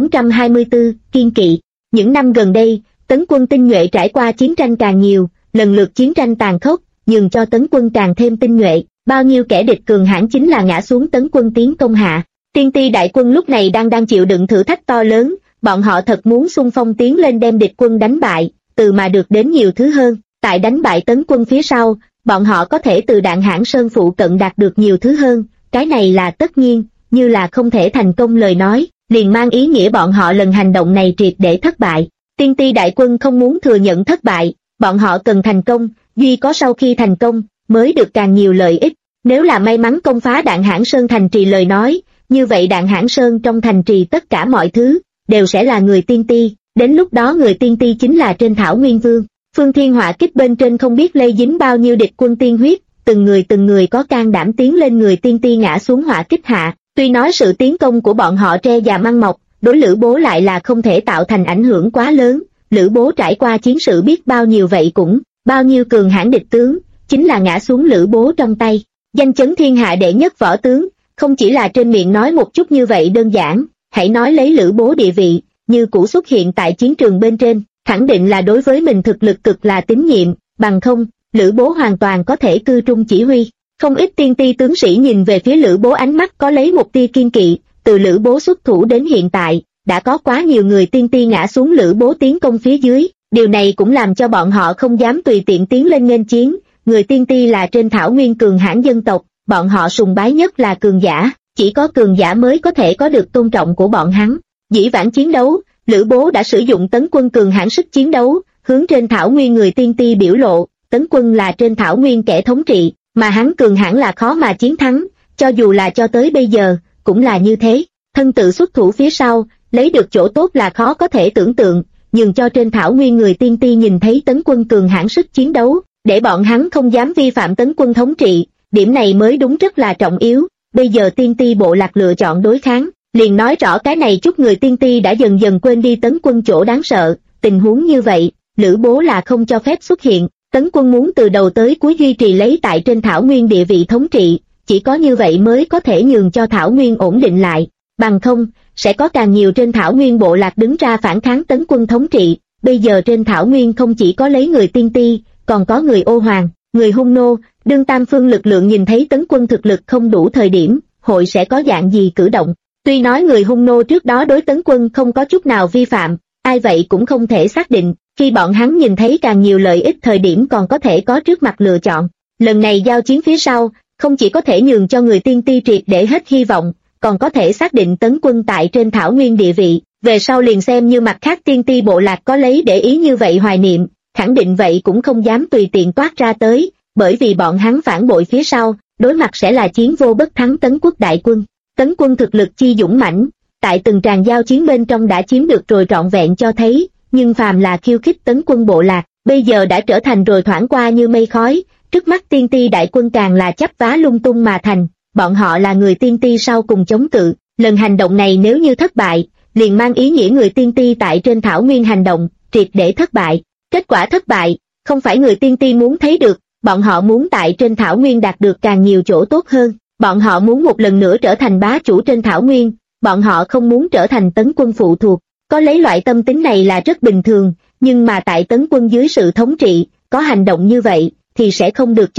3424, kiên kỵ. Những năm gần đây, tấn quân tinh nhuệ trải qua chiến tranh càng nhiều, lần lượt chiến tranh tàn khốc, nhường cho tấn quân càng thêm tinh nhuệ, bao nhiêu kẻ địch cường hãn chính là ngã xuống tấn quân tiến công hạ. Tiên ti đại quân lúc này đang chịu đựng thử thách to lớn, bọn họ thật muốn xung phong tiến lên đem địch quân đánh bại, từ mà được đến nhiều thứ hơn. Tại đánh bại tấn quân phía sau, bọn họ có thể từ Đạn Hãn Sơn phụ cận đạt được nhiều thứ hơn, cái này là tất nhiên, như là không thể thành công lời nói, liền mang ý nghĩa bọn họ lần hành động này triệt để thất bại. Tiên ti đại quân không muốn thừa nhận thất bại, bọn họ cần thành công, duy có sau khi thành công, mới được càng nhiều lợi ích. Nếu là may mắn công phá Đạn Hãn Sơn thành trì lời nói, như vậy Đạn Hãn Sơn trong thành trì tất cả mọi thứ, đều sẽ là người tiên ti, đến lúc đó người tiên ti chính là trên thảo nguyên vương. Phương Thiên Hỏa Kích bên trên không biết lây dính bao nhiêu địch quân tiên huyết, từng người có can đảm tiến lên người tiên ti ngã xuống hỏa kích hạ. Tuy nói sự tiến công của bọn họ tre già măng mọc, đối Lữ Bố lại là không thể tạo thành ảnh hưởng quá lớn. Lữ Bố trải qua chiến sự biết bao nhiêu vậy cũng, bao nhiêu cường hãn địch tướng, chính là ngã xuống Lữ Bố trong tay. Danh chấn thiên hạ đệ nhất võ tướng, không chỉ là trên miệng nói một chút như vậy đơn giản, hãy nói lấy Lữ Bố địa vị, như cũ xuất hiện tại chiến trường bên trên, khẳng định là đối với mình thực lực cực là tín nhiệm, bằng không, Lữ Bố hoàn toàn có thể cư trung chỉ huy. Không ít tiên ti tướng sĩ nhìn về phía Lữ Bố ánh mắt có lấy một tia kiên kỵ, từ Lữ Bố xuất thủ đến hiện tại, đã có quá nhiều người tiên ti ngã xuống Lữ Bố tiến công phía dưới, điều này cũng làm cho bọn họ không dám tùy tiện tiến lên nghênh chiến. Người tiên ti là trên thảo nguyên cường hãn dân tộc, bọn họ sùng bái nhất là cường giả, chỉ có cường giả mới có thể có được tôn trọng của bọn hắn. Dĩ vãng chiến đấu, Lữ Bố đã sử dụng tấn quân cường hãn sức chiến đấu, hướng trên thảo nguyên người tiên ti biểu lộ, tấn quân là trên thảo nguyên kẻ thống trị, mà hắn cường hãn là khó mà chiến thắng, cho dù là cho tới bây giờ, cũng là như thế. Thân tự xuất thủ phía sau, lấy được chỗ tốt là khó có thể tưởng tượng, nhường cho trên thảo nguyên người tiên ti nhìn thấy tấn quân cường hãn sức chiến đấu, để bọn hắn không dám vi phạm tấn quân thống trị, điểm này mới đúng rất là trọng yếu. Bây giờ tiên ti bộ lạc lựa chọn đối kháng, liền nói rõ cái này chút người tiên ti đã dần dần quên đi tấn quân chỗ đáng sợ. Tình huống như vậy, Lữ Bố là không cho phép xuất hiện. Tấn quân muốn từ đầu tới cuối duy trì lấy tại trên thảo nguyên địa vị thống trị, chỉ có như vậy mới có thể nhường cho thảo nguyên ổn định lại, bằng không, sẽ có càng nhiều trên thảo nguyên bộ lạc đứng ra phản kháng tấn quân thống trị. Bây giờ trên thảo nguyên không chỉ có lấy người tiên ti, còn có người ô hoàng, người hung nô, đương tam phương lực lượng nhìn thấy tấn quân thực lực không đủ thời điểm, hội sẽ có dạng gì cử động. Tuy nói người hung nô trước đó đối tấn quân không có chút nào vi phạm, ai vậy cũng không thể xác định, khi bọn hắn nhìn thấy càng nhiều lợi ích thời điểm còn có thể có trước mặt lựa chọn. Lần này giao chiến phía sau, không chỉ có thể nhường cho người tiên ti triệt để hết hy vọng, còn có thể xác định tấn quân tại trên thảo nguyên địa vị, về sau liền xem như mặt khác tiên ti bộ lạc có lấy để ý như vậy hoài niệm, khẳng định vậy cũng không dám tùy tiện toát ra tới, bởi vì bọn hắn phản bội phía sau, đối mặt sẽ là chiến vô bất thắng tấn quốc đại quân. Tấn quân thực lực chi dũng mãnh, tại từng tràng giao chiến bên trong đã chiếm được rồi trọn vẹn cho thấy, nhưng phàm là khiêu khích tấn quân bộ lạc, bây giờ đã trở thành rồi thoảng qua như mây khói, trước mắt tiên ti đại quân càng là chắp vá lung tung mà thành, bọn họ là người tiên ti sau cùng chống cự, lần hành động này nếu như thất bại, liền mang ý nghĩa người tiên ti tại trên thảo nguyên hành động, triệt để thất bại. Kết quả thất bại, không phải người tiên ti muốn thấy được, bọn họ muốn tại trên thảo nguyên đạt được càng nhiều chỗ tốt hơn, bọn họ muốn một lần nữa trở thành bá chủ trên thảo nguyên, bọn họ không muốn trở thành tấn quân phụ thuộc. Có lấy loại tâm tính này là rất bình thường, nhưng mà tại tấn quân dưới sự thống trị, có hành động như vậy, thì sẽ không được cho phép.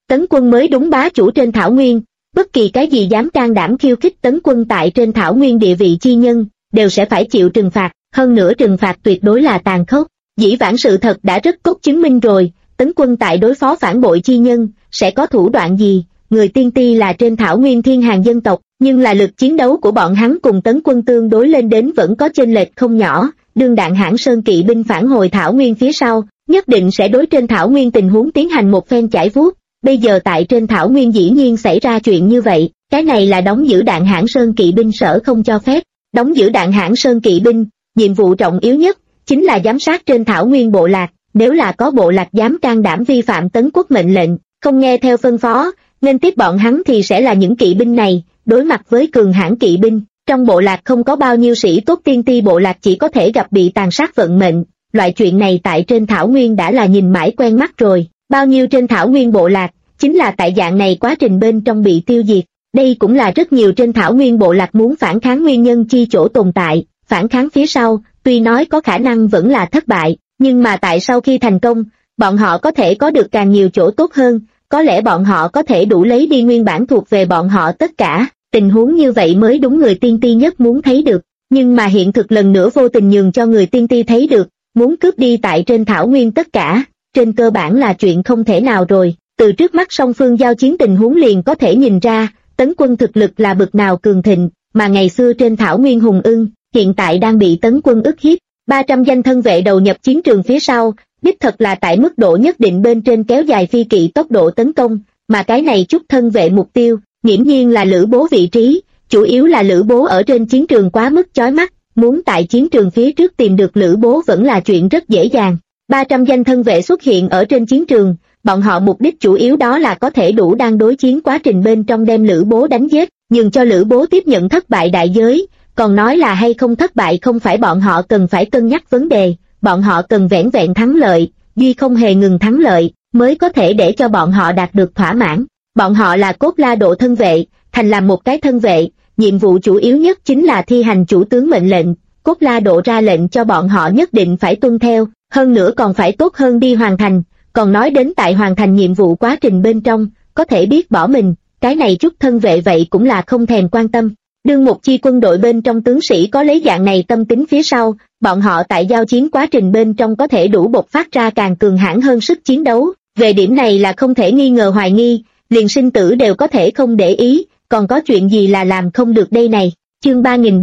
Tấn Quân mới đúng bá chủ trên thảo nguyên, bất kỳ cái gì dám can đảm khiêu khích Tấn Quân tại trên thảo nguyên địa vị chi nhân, đều sẽ phải chịu trừng phạt, hơn nữa trừng phạt tuyệt đối là tàn khốc. Dĩ vãng sự thật đã rất cốt chứng minh rồi, Tấn Quân tại đối phó phản bội chi nhân, sẽ có thủ đoạn gì, người tiên ti là trên thảo nguyên thiên hàng dân tộc, nhưng là lực chiến đấu của bọn hắn cùng Tấn Quân tương đối lên đến vẫn có chênh lệch không nhỏ, đương Đạn Hãn Sơn kỵ binh phản hồi thảo nguyên phía sau, nhất định sẽ đối trên thảo nguyên tình huống tiến hành một phen chải vuốt. Bây giờ tại trên thảo nguyên dĩ nhiên xảy ra chuyện như vậy, cái này là đóng giữ Đạn Hãn Sơn kỵ binh sở không cho phép. Đóng giữ Đạn Hãn Sơn kỵ binh, nhiệm vụ trọng yếu nhất chính là giám sát trên thảo nguyên bộ lạc, nếu là có bộ lạc dám can đảm vi phạm Tấn Quốc mệnh lệnh, không nghe theo phân phó, nên tiếp bọn hắn thì sẽ là những kỵ binh này, đối mặt với cường hãn kỵ binh, trong bộ lạc không có bao nhiêu sĩ tốt tiên ti bộ lạc chỉ có thể gặp bị tàn sát vận mệnh, loại chuyện này tại trên thảo nguyên đã là nhìn mãi quen mắt rồi, bao nhiêu trên thảo nguyên bộ lạc, chính là tại dạng này quá trình bên trong bị tiêu diệt, đây cũng là rất nhiều trên thảo nguyên bộ lạc muốn phản kháng nguyên nhân chi chỗ tồn tại, phản kháng phía sau, tuy nói có khả năng vẫn là thất bại, nhưng mà tại sau khi thành công, bọn họ có thể có được càng nhiều chỗ tốt hơn, có lẽ bọn họ có thể đủ lấy đi nguyên bản thuộc về bọn họ tất cả, tình huống như vậy mới đúng người tiên ti nhất muốn thấy được, nhưng mà hiện thực lần nữa vô tình nhường cho người tiên ti thấy được, muốn cướp đi tại trên thảo nguyên tất cả, trên cơ bản là chuyện không thể nào rồi, từ trước mắt song phương giao chiến tình huống liền có thể nhìn ra, Tấn Quân thực lực là bực nào cường thịnh, mà ngày xưa trên thảo nguyên hùng ưng, hiện tại đang bị Tấn Quân ức hiếp, 300 danh thân vệ đầu nhập chiến trường phía sau, đích thật là tại mức độ nhất định bên trên kéo dài phi kỵ tốc độ tấn công, mà cái này chút thân vệ mục tiêu, nghiễm nhiên là Lữ Bố vị trí, chủ yếu là Lữ Bố ở trên chiến trường quá mức chói mắt, muốn tại chiến trường phía trước tìm được Lữ Bố vẫn là chuyện rất dễ dàng. 300 danh thân vệ xuất hiện ở trên chiến trường, bọn họ mục đích chủ yếu đó là có thể đủ đang đối chiến quá trình bên trong đem Lữ Bố đánh giết, nhường cho Lữ Bố tiếp nhận thất bại đại giới, còn nói là hay không thất bại không phải bọn họ cần phải cân nhắc vấn đề, bọn họ cần vẻn vẹn thắng lợi, duy không hề ngừng thắng lợi, mới có thể để cho bọn họ đạt được thỏa mãn. Bọn họ là Cốt La Độ thân vệ, thành làm một cái thân vệ, nhiệm vụ chủ yếu nhất chính là thi hành chủ tướng mệnh lệnh, Cốt La Độ ra lệnh cho bọn họ nhất định phải tuân theo, hơn nữa còn phải tốt hơn đi hoàn thành, còn nói đến tại hoàn thành nhiệm vụ quá trình bên trong, có thể biết bỏ mình, cái này chút thân vệ vậy cũng là không thèm quan tâm. Đương một chi quân đội bên trong tướng sĩ có lấy dạng này tâm tính phía sau, bọn họ tại giao chiến quá trình bên trong có thể đủ bộc phát ra càng cường hãn hơn sức chiến đấu, về điểm này là không thể nghi ngờ hoài nghi, liền sinh tử đều có thể không để ý, còn có chuyện gì là làm không được đây này. Chương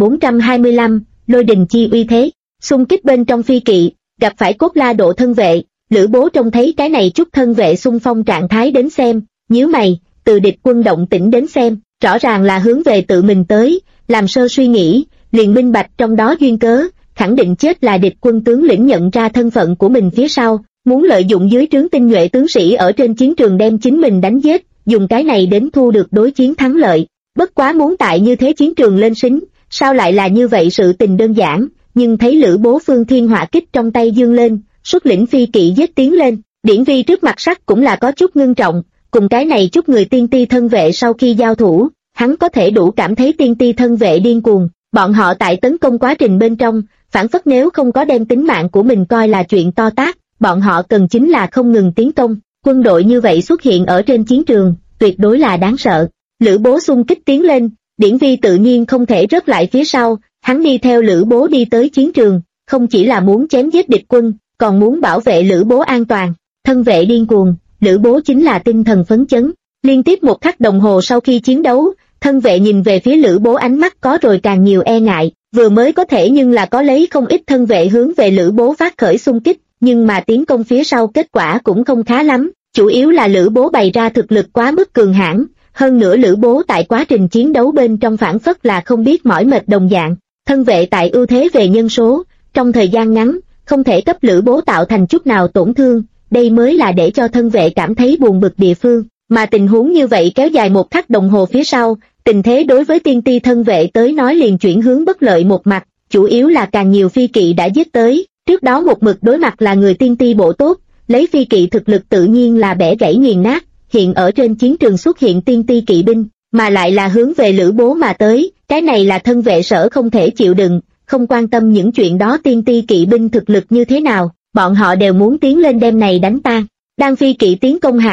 3425, Lôi Đình Chi uy thế, xung kích bên trong phi kỵ, gặp phải Cốt La Độ thân vệ, Lữ Bố trông thấy cái này chút thân vệ xung phong trạng thái đến xem, nhíu mày, từ địch quân động tĩnh đến xem, rõ ràng là hướng về tự mình tới, làm sơ suy nghĩ, liền minh bạch trong đó duyên cớ, khẳng định chết là địch quân tướng lĩnh nhận ra thân phận của mình phía sau, muốn lợi dụng dưới trướng tinh nhuệ tướng sĩ ở trên chiến trường đem chính mình đánh giết, dùng cái này đến thu được đối chiến thắng lợi. Bất quá muốn tại như thế chiến trường lên sính, sao lại là như vậy sự tình đơn giản, nhưng thấy Lữ Bố phương thiên hỏa kích trong tay dương lên, xuất lĩnh phi kỵ giết tiến lên, Điển Vi trước mặt sắc cũng là có chút ngưng trọng, cùng cái này chút người tiên ti thân vệ sau khi giao thủ, hắn có thể đủ cảm thấy tiên ti thân vệ điên cuồng, bọn họ tại tấn công quá trình bên trong, phản phất nếu không có đem tính mạng của mình coi là chuyện to tát, bọn họ cần chính là không ngừng tiến công, quân đội như vậy xuất hiện ở trên chiến trường, tuyệt đối là đáng sợ. Lữ Bố xung kích tiến lên, Điển Vi tự nhiên không thể rớt lại phía sau, hắn đi theo Lữ Bố đi tới chiến trường, không chỉ là muốn chém giết địch quân, còn muốn bảo vệ Lữ Bố an toàn. Thân vệ điên cuồng, Lữ Bố chính là tinh thần phấn chấn. Liên tiếp một khắc đồng hồ sau khi chiến đấu, thân vệ nhìn về phía Lữ Bố ánh mắt có rồi càng nhiều e ngại, vừa mới có thể nhưng là có lấy không ít thân vệ hướng về Lữ Bố phát khởi xung kích, nhưng mà tiến công phía sau kết quả cũng không khá lắm, chủ yếu là Lữ Bố bày ra thực lực quá mức cường hãn, hơn nữa Lữ Bố tại quá trình chiến đấu bên trong phản phất là không biết mỏi mệt đồng dạng, thân vệ tại ưu thế về nhân số, trong thời gian ngắn, không thể cấp Lữ Bố tạo thành chút nào tổn thương, đây mới là để cho thân vệ cảm thấy buồn bực địa phương, mà tình huống như vậy kéo dài một khắc đồng hồ phía sau, tình thế đối với tiên ti thân vệ tới nói liền chuyển hướng bất lợi một mặt, chủ yếu là càng nhiều phi kỵ đã giết tới, trước đó một mực đối mặt là người tiên ti bộ tốt, lấy phi kỵ thực lực tự nhiên là bẻ gãy nghiền nát, hiện ở trên chiến trường xuất hiện tiên ti kỵ binh, mà lại là hướng về Lữ Bố mà tới, cái này là thân vệ sở không thể chịu đựng, không quan tâm những chuyện đó tiên ti kỵ binh thực lực như thế nào, bọn họ đều muốn tiến lên đem này đánh tan. Đang phi kỵ tiến công hạ,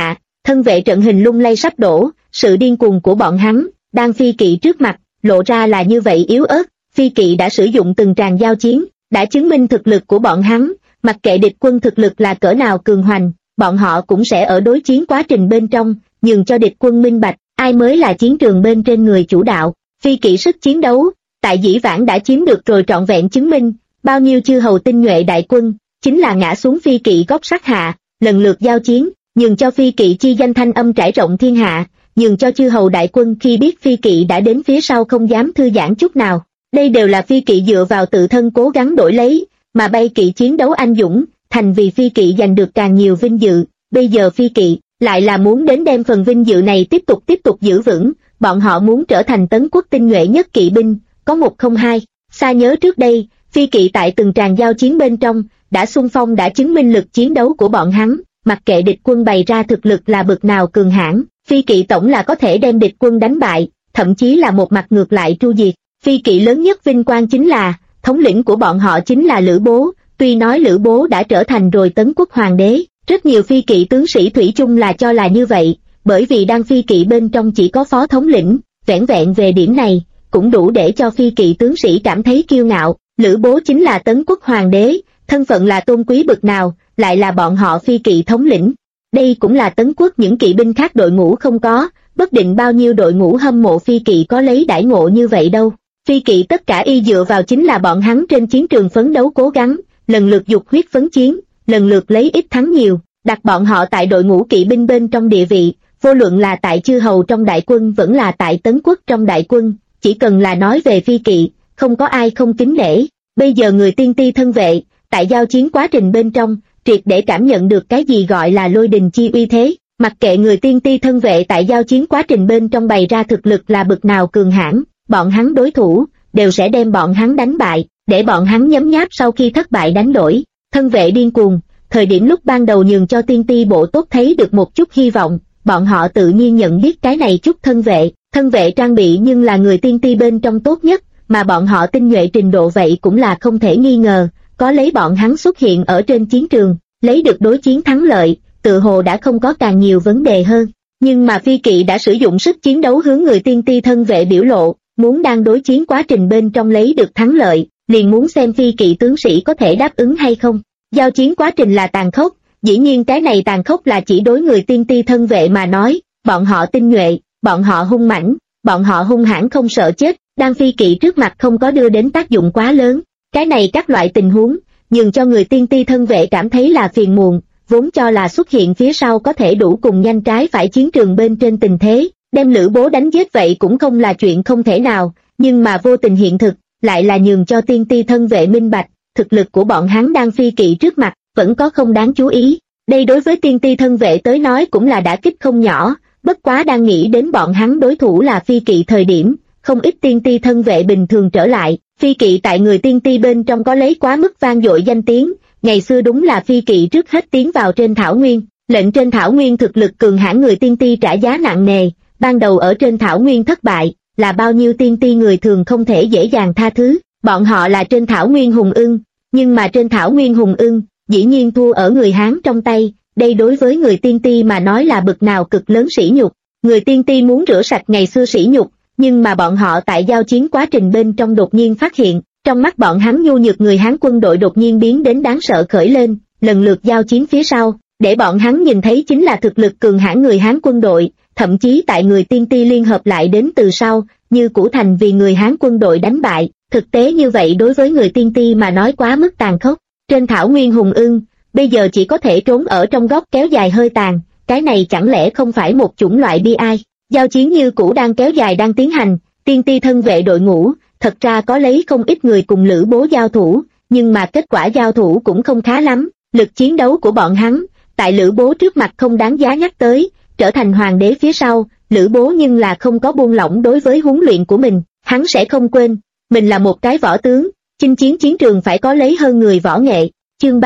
thân vệ trận hình lung lay sắp đổ, sự điên cuồng của bọn hắn, đang phi kỵ trước mặt, lộ ra là như vậy yếu ớt. Phi kỵ đã sử dụng từng tràng giao chiến, đã chứng minh thực lực của bọn hắn, mặc kệ địch quân thực lực là cỡ nào cường hoành, bọn họ cũng sẽ ở đối chiến quá trình bên trong, nhường cho địch quân minh bạch, ai mới là chiến trường bên trên người chủ đạo. Phi kỵ sức chiến đấu, tại dĩ vãng đã chiếm được rồi trọn vẹn chứng minh, bao nhiêu chư hầu tinh nhuệ đại quân, chính là ngã xuống phi kỵ góc sát hạ, lần lượt giao chiến, nhường cho phi kỵ chi danh thanh âm trải rộng thiên hạ, nhường cho chư hầu đại quân khi biết phi kỵ đã đến phía sau không dám thư giãn chút nào. Đây đều là phi kỵ dựa vào tự thân cố gắng đổi lấy, mà bay kỵ chiến đấu anh dũng, thành vì phi kỵ giành được càng nhiều vinh dự. Bây giờ phi kỵ lại là muốn đến đem phần vinh dự này tiếp tục giữ vững, bọn họ muốn trở thành tấn quốc tinh nhuệ nhất kỵ binh, có một không hai. Xa nhớ trước đây, phi kỵ tại từng tràng giao chiến bên trong, đã xung phong đã chứng minh lực chiến đấu của bọn hắn, mặc kệ địch quân bày ra thực lực là bậc nào cường hãn, phi kỵ tổng là có thể đem địch quân đánh bại, thậm chí là một mặt ngược lại tru diệt. Phi kỵ lớn nhất vinh quang chính là, thống lĩnh của bọn họ chính là Lữ Bố, tuy nói Lữ Bố đã trở thành rồi tấn quốc hoàng đế, rất nhiều phi kỵ tướng sĩ thủy chung là cho là như vậy, bởi vì đang phi kỵ bên trong chỉ có phó thống lĩnh, vẻn vẹn về điểm này, cũng đủ để cho phi kỵ tướng sĩ cảm thấy kiêu ngạo. Lữ Bố chính là tấn quốc hoàng đế, thân phận là tôn quý bậc nào, lại là bọn họ phi kỵ thống lĩnh. Đây cũng là tấn quốc những kỵ binh khác đội ngũ không có, bất định bao nhiêu đội ngũ hâm mộ phi kỵ có lấy đãi ngộ như vậy đâu. Phi kỵ tất cả y dựa vào chính là bọn hắn trên chiến trường phấn đấu cố gắng, lần lượt dục huyết phấn chiến, lần lượt lấy ít thắng nhiều, đặt bọn họ tại đội ngũ kỵ binh bên trong địa vị, vô luận là tại chư hầu trong đại quân vẫn là tại tấn quốc trong đại quân, chỉ cần là nói về phi kỵ, không có ai không kính nể. Bây giờ người tiên ti thân vệ, tại giao chiến quá trình bên trong, triệt để cảm nhận được cái gì gọi là lôi đình chi uy thế, mặc kệ người tiên ti thân vệ tại giao chiến quá trình bên trong bày ra thực lực là bậc nào cường hãn, bọn hắn đối thủ, đều sẽ đem bọn hắn đánh bại, để bọn hắn nhấm nháp sau khi thất bại đánh đổi. Thân vệ điên cuồng, thời điểm lúc ban đầu nhường cho tiên ti bộ tốt thấy được một chút hy vọng, bọn họ tự nhiên nhận biết cái này chút thân vệ trang bị nhưng là người tiên ti bên trong tốt nhất, mà bọn họ tinh nhuệ trình độ vậy cũng là không thể nghi ngờ, có lấy bọn hắn xuất hiện ở trên chiến trường, lấy được đối chiến thắng lợi, tự hồ đã không có càng nhiều vấn đề hơn. Nhưng mà phi kỵ đã sử dụng sức chiến đấu hướng người tiên ti thân vệ biểu lộ, muốn đang đối chiến quá trình bên trong lấy được thắng lợi, liền muốn xem phi kỵ tướng sĩ có thể đáp ứng hay không. Giao chiến quá trình là tàn khốc, dĩ nhiên cái này tàn khốc là chỉ đối người tiên ti thân vệ mà nói, bọn họ tinh nhuệ, bọn họ hung mãnh, bọn họ hung hãn không sợ chết, đang phi kỵ trước mặt không có đưa đến tác dụng quá lớn. Cái này các loại tình huống, nhường cho người tiên ti thân vệ cảm thấy là phiền muộn, vốn cho là xuất hiện phía sau có thể đủ cùng nhanh trái phải chiến trường bên trên tình thế, đem Lữ Bố đánh giết vậy cũng không là chuyện không thể nào, nhưng mà vô tình hiện thực, lại là nhường cho tiên ti thân vệ minh bạch, thực lực của bọn hắn đang phi kỵ trước mặt, vẫn có không đáng chú ý. Đây đối với tiên ti thân vệ tới nói cũng là đả kích không nhỏ, bất quá đang nghĩ đến bọn hắn đối thủ là phi kỵ thời điểm, không ít tiên ti thân vệ bình thường trở lại. Phi kỵ tại người tiên ti bên trong có lấy quá mức vang dội danh tiếng, ngày xưa đúng là phi kỵ trước hết tiến vào trên thảo nguyên, lệnh trên thảo nguyên thực lực cường hãn người tiên ti trả giá nặng nề, ban đầu ở trên thảo nguyên thất bại, là bao nhiêu tiên ti người thường không thể dễ dàng tha thứ, bọn họ là trên thảo nguyên hùng ưng, nhưng mà trên thảo nguyên hùng ưng, dĩ nhiên thua ở người Hán trong tay, đây đối với người tiên ti mà nói là bậc nào cực lớn sỉ nhục. Người tiên ti muốn rửa sạch ngày xưa sỉ nhục, nhưng mà bọn họ tại giao chiến quá trình bên trong đột nhiên phát hiện, trong mắt bọn hắn nhu nhược người Hán quân đội đột nhiên biến đến đáng sợ khởi lên, lần lượt giao chiến phía sau, để bọn hắn nhìn thấy chính là thực lực cường hãn người Hán quân đội, thậm chí tại người tiên ti liên hợp lại đến từ sau, như cũ thành vì người Hán quân đội đánh bại, thực tế như vậy đối với người tiên ti mà nói quá mức tàn khốc. Trên thảo nguyên hùng ưng, bây giờ chỉ có thể trốn ở trong góc kéo dài hơi tàn, cái này chẳng lẽ không phải một chủng loại bi ai. Giao chiến như cũ đang kéo dài đang tiến hành, tiên ti thân vệ đội ngũ, thật ra có lấy không ít người cùng Lữ Bố giao thủ, nhưng mà kết quả giao thủ cũng không khá lắm, lực chiến đấu của bọn hắn, tại Lữ Bố trước mặt không đáng giá nhắc tới, trở thành hoàng đế phía sau, Lữ Bố nhưng là không có buông lỏng đối với huấn luyện của mình, hắn sẽ không quên, mình là một cái võ tướng, chinh chiến chiến trường phải có lấy hơn người võ nghệ. Chương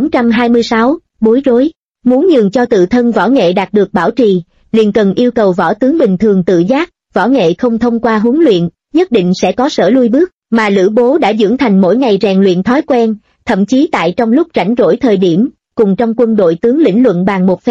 3426, bối rối, muốn nhường cho tự thân võ nghệ đạt được bảo trì, liền cần yêu cầu võ tướng bình thường tự giác, võ nghệ không thông qua huấn luyện, nhất định sẽ có sở lui bước, mà Lữ Bố đã dưỡng thành mỗi ngày rèn luyện thói quen, thậm chí tại trong lúc rảnh rỗi thời điểm, cùng trong quân đội tướng lĩnh luận bàn một phen.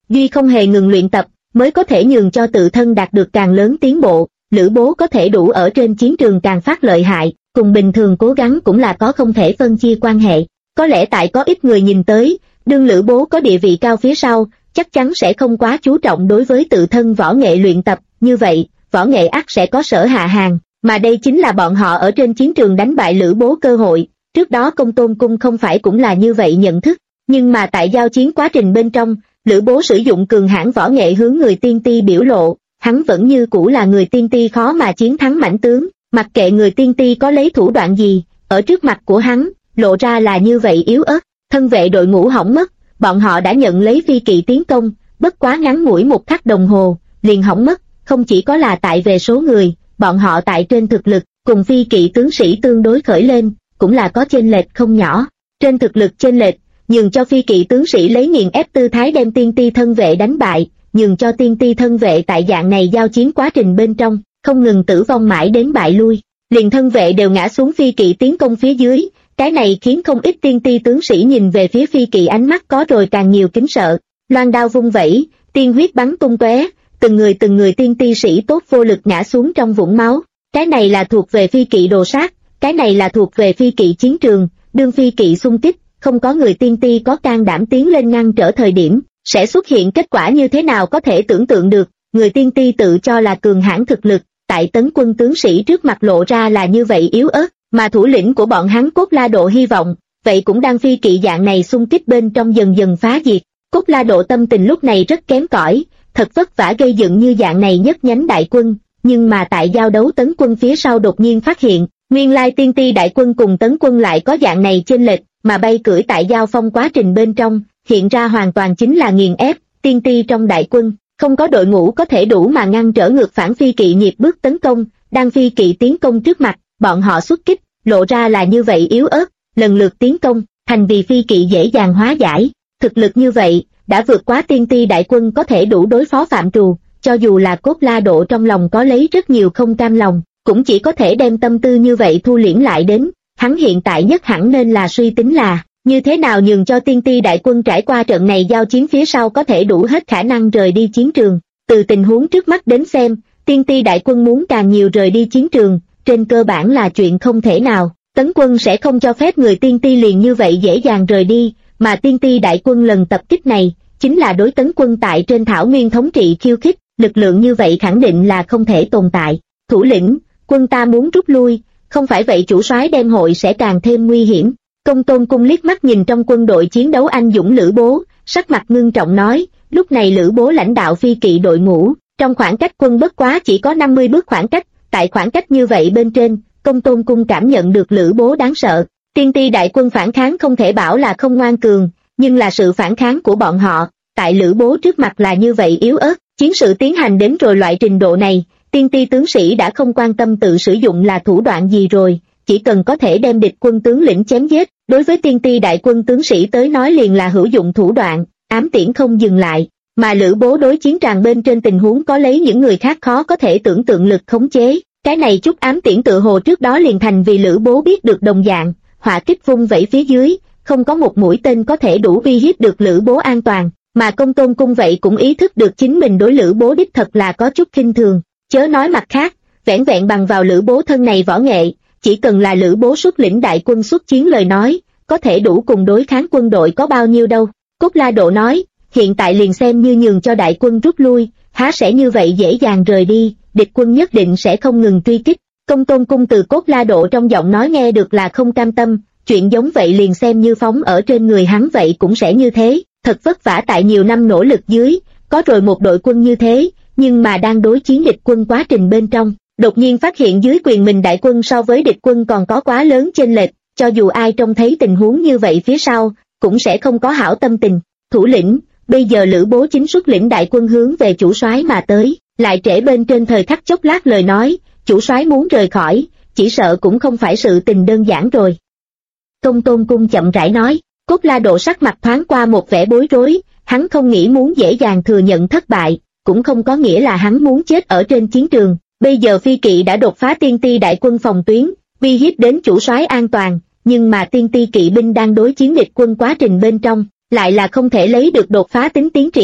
duy không hề ngừng luyện tập, mới có thể nhường cho tự thân đạt được càng lớn tiến bộ. Lữ Bố có thể đủ ở trên chiến trường càng phát lợi hại, cùng bình thường cố gắng cũng là có không thể phân chia quan hệ. Có lẽ tại có ít người nhìn tới, đương Lữ Bố có địa vị cao phía sau, chắc chắn sẽ không quá chú trọng đối với tự thân võ nghệ luyện tập, như vậy, võ nghệ ắt sẽ có sở hạ hàng, mà đây chính là bọn họ ở trên chiến trường đánh bại Lữ Bố cơ hội. Trước đó Công Tôn Cung không phải cũng là như vậy nhận thức, nhưng mà tại giao chiến quá trình bên trong, Lữ Bố sử dụng cường hãn võ nghệ hướng người tiên ti biểu lộ, hắn vẫn như cũ là người tiên ti khó mà chiến thắng mãnh tướng, mặc kệ người tiên ti có lấy thủ đoạn gì, ở trước mặt của hắn, lộ ra là như vậy yếu ớt. Thân vệ đội ngũ hỏng mất, bọn họ đã nhận lấy phi kỵ tiến công, bất quá ngắn ngủi một khắc đồng hồ, liền hỏng mất, không chỉ có là tại về số người, bọn họ tại trên thực lực, cùng phi kỵ tướng sĩ tương đối khởi lên, cũng là có chênh lệch không nhỏ. Trên thực lực chênh lệch, nhường cho phi kỵ tướng sĩ lấy nghiền ép tư thái đem tiên ti thân vệ đánh bại, nhường cho tiên ti thân vệ tại dạng này giao chiến quá trình bên trong, không ngừng tử vong mãi đến bại lui, liền thân vệ đều ngã xuống phi kỵ tiến công phía dưới. Cái này khiến không ít tiên ti tướng sĩ nhìn về phía phi kỵ ánh mắt có rồi càng nhiều kính sợ. Loan đao vung vẩy, tiên huyết bắn tung tóe, từng người tiên ti sĩ tốt vô lực ngã xuống trong vũng máu. Cái này là thuộc về phi kỵ đồ sát, cái này là thuộc về phi kỵ chiến trường. Đương phi kỵ xung kích, không có người tiên ti có can đảm tiến lên ngăn trở thời điểm, sẽ xuất hiện kết quả như thế nào có thể tưởng tượng được. Người tiên ti tự cho là cường hãn thực lực, tại tấn quân tướng sĩ trước mặt lộ ra là như vậy yếu ớt. Mà thủ lĩnh của bọn hắn Cốt La Độ hy vọng, vậy cũng đang phi kỵ dạng này xung kích bên trong dần dần phá diệt. Cốt La Độ tâm tình lúc này rất kém cỏi, thật vất vả gây dựng như dạng này nhất nhánh đại quân, nhưng mà tại giao đấu tấn quân phía sau đột nhiên phát hiện, nguyên lai tiên ti đại quân cùng tấn quân lại có dạng này chênh lệch, mà bay cưỡi tại giao phong quá trình bên trong, hiện ra hoàn toàn chính là nghiền ép. Tiên ti trong đại quân, không có đội ngũ có thể đủ mà ngăn trở ngược phản phi kỵ nhịp bước tấn công, đang phi kỵ tiến công trước mặt, bọn họ xuất kích, lộ ra là như vậy yếu ớt, lần lượt tiến công, thành vì phi kỵ dễ dàng hóa giải. Thực lực như vậy, đã vượt quá tiên ti đại quân có thể đủ đối phó phạm trù, cho dù là Cốt La Độ trong lòng có lấy rất nhiều không cam lòng, cũng chỉ có thể đem tâm tư như vậy thu liễm lại đến. Hắn hiện tại nhất hẳn nên là suy tính là, như thế nào nhường cho tiên ti đại quân trải qua trận này giao chiến phía sau có thể đủ hết khả năng rời đi chiến trường. Từ tình huống trước mắt đến xem, tiên ti đại quân muốn càng nhiều rời đi chiến trường, trên cơ bản là chuyện không thể nào. Tấn quân sẽ không cho phép người tiên ti liền như vậy dễ dàng rời đi, mà tiên ti đại quân lần tập kích này, chính là đối tấn quân tại trên thảo nguyên thống trị khiêu khích, lực lượng như vậy khẳng định là không thể tồn tại. Thủ lĩnh, quân ta muốn rút lui, không phải vậy chủ soái đem hội sẽ càng thêm nguy hiểm. Công Tôn Cung liếc mắt nhìn trong quân đội chiến đấu anh dũng Lữ Bố, sắc mặt ngưng trọng nói, lúc này Lữ Bố lãnh đạo phi kỵ đội ngũ, trong khoảng cách quân bất quá chỉ có 50 bước khoảng cách, tại khoảng cách như vậy bên trên, Công Tôn Cung cảm nhận được Lữ Bố đáng sợ. Tiên ti đại quân phản kháng không thể bảo là không ngoan cường, nhưng là sự phản kháng của bọn họ, tại Lữ Bố trước mặt là như vậy yếu ớt. Chiến sự tiến hành đến rồi loại trình độ này, tiên ti tướng sĩ đã không quan tâm tự sử dụng là thủ đoạn gì rồi, chỉ cần có thể đem địch quân tướng lĩnh chém giết, đối với tiên ti đại quân tướng sĩ tới nói liền là hữu dụng thủ đoạn, ám tiễn không dừng lại. Mà Lữ Bố đối chiến tràng bên trên tình huống có lấy những người khác khó có thể tưởng tượng lực khống chế, cái này chút ám tiễn tự hồ trước đó liền thành vì Lữ Bố biết được đồng dạng, hỏa kích vung vẩy phía dưới, không có một mũi tên có thể đủ uy hiếp được Lữ Bố an toàn, mà Công Tôn Cung vậy cũng ý thức được chính mình đối Lữ Bố đích thật là có chút khinh thường, chớ nói mặt khác, vẻn vẹn bằng vào Lữ Bố thân này võ nghệ, chỉ cần là Lữ Bố xuất lĩnh đại quân xuất chiến lời nói, có thể đủ cùng đối kháng quân đội có bao nhiêu đâu. Cốt La Độ nói, hiện tại liền xem như nhường cho đại quân rút lui, há sẽ như vậy dễ dàng rời đi, địch quân nhất định sẽ không ngừng truy kích. Công Tôn Cung từ Cốt La Độ trong giọng nói nghe được là không cam tâm, chuyện giống vậy liền xem như phóng ở trên người hắn vậy cũng sẽ như thế, thật vất vả tại nhiều năm nỗ lực dưới, có rồi một đội quân như thế, nhưng mà đang đối chiến địch quân quá trình bên trong, đột nhiên phát hiện dưới quyền mình đại quân so với địch quân còn có quá lớn chênh lệch, cho dù ai trông thấy tình huống như vậy phía sau, cũng sẽ không có hảo tâm tình. Thủ lĩnh, bây giờ Lữ Bố chính xuất lĩnh đại quân hướng về chủ soái mà tới, lại trễ bên trên thời khắc chốc lát lời nói, chủ soái muốn rời khỏi, chỉ sợ cũng không phải sự tình đơn giản rồi. Công Tôn Cung chậm rãi nói, Cốt La Độ sắc mặt thoáng qua một vẻ bối rối, hắn không nghĩ muốn dễ dàng thừa nhận thất bại, cũng không có nghĩa là hắn muốn chết ở trên chiến trường. Bây giờ phi kỵ đã đột phá tiên ti đại quân phòng tuyến, uy hiếp đến chủ soái an toàn, nhưng mà tiên ti kỵ binh đang đối chiến địch quân quá trình bên trong, lại là không thể lấy được đột phá tính tiến triển,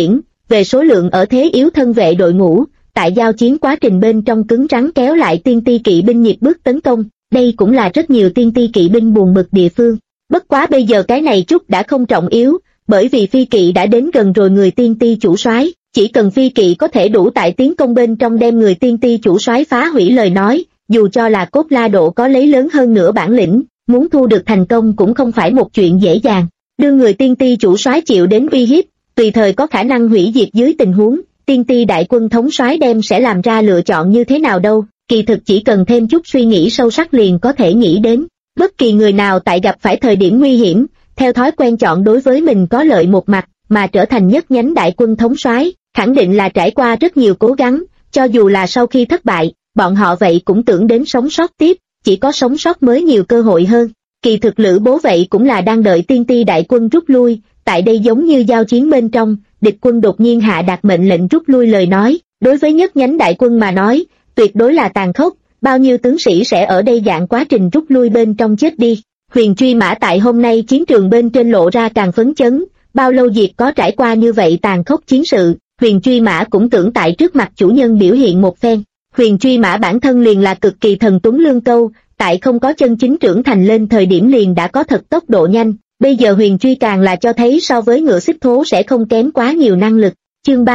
về số lượng ở thế yếu thân vệ đội ngũ, tại giao chiến quá trình bên trong cứng rắn kéo lại tiên ti kỵ binh nhịp bước tấn công, đây cũng là rất nhiều tiên ti kỵ binh buồn bực địa phương. Bất quá bây giờ cái này chút đã không trọng yếu, bởi vì phi kỵ đã đến gần rồi người tiên ti chủ soái, chỉ cần phi kỵ có thể đủ tại tiến công bên trong đem người tiên ti chủ soái phá hủy lời nói, dù cho là Cốt La Độ có lấy lớn hơn nữa bản lĩnh, muốn thu được thành công cũng không phải một chuyện dễ dàng. Đưa người tiên ti chủ soái chịu đến uy hiếp, tùy thời có khả năng hủy diệt dưới tình huống, tiên ti đại quân thống soái đem sẽ làm ra lựa chọn như thế nào đâu, kỳ thực chỉ cần thêm chút suy nghĩ sâu sắc liền có thể nghĩ đến. Bất kỳ người nào tại gặp phải thời điểm nguy hiểm, theo thói quen chọn đối với mình có lợi một mặt, mà trở thành nhất nhánh đại quân thống soái, khẳng định là trải qua rất nhiều cố gắng, cho dù là sau khi thất bại, bọn họ vậy cũng tưởng đến sống sót tiếp, chỉ có sống sót mới nhiều cơ hội hơn. Kỳ thực Lữ Bố vậy cũng là đang đợi tiên ti đại quân rút lui, tại đây giống như giao chiến bên trong, địch quân đột nhiên hạ đạt mệnh lệnh rút lui lời nói, đối với nhất nhánh đại quân mà nói, tuyệt đối là tàn khốc, bao nhiêu tướng sĩ sẽ ở đây dạng quá trình rút lui bên trong chết đi. Huyền Truy Mã tại hôm nay chiến trường bên trên lộ ra càng phấn chấn, bao lâu Diệt có trải qua như vậy tàn khốc chiến sự, Huyền Truy Mã cũng tưởng tại trước mặt chủ nhân biểu hiện một phen. Huyền Truy Mã bản thân liền là cực kỳ thần tuấn lương câu, tại không có chân chính trưởng thành lên thời điểm liền đã có thật tốc độ nhanh, bây giờ Huyền Truy càng là cho thấy so với ngựa xích thố sẽ không kém quá nhiều năng lực. Chương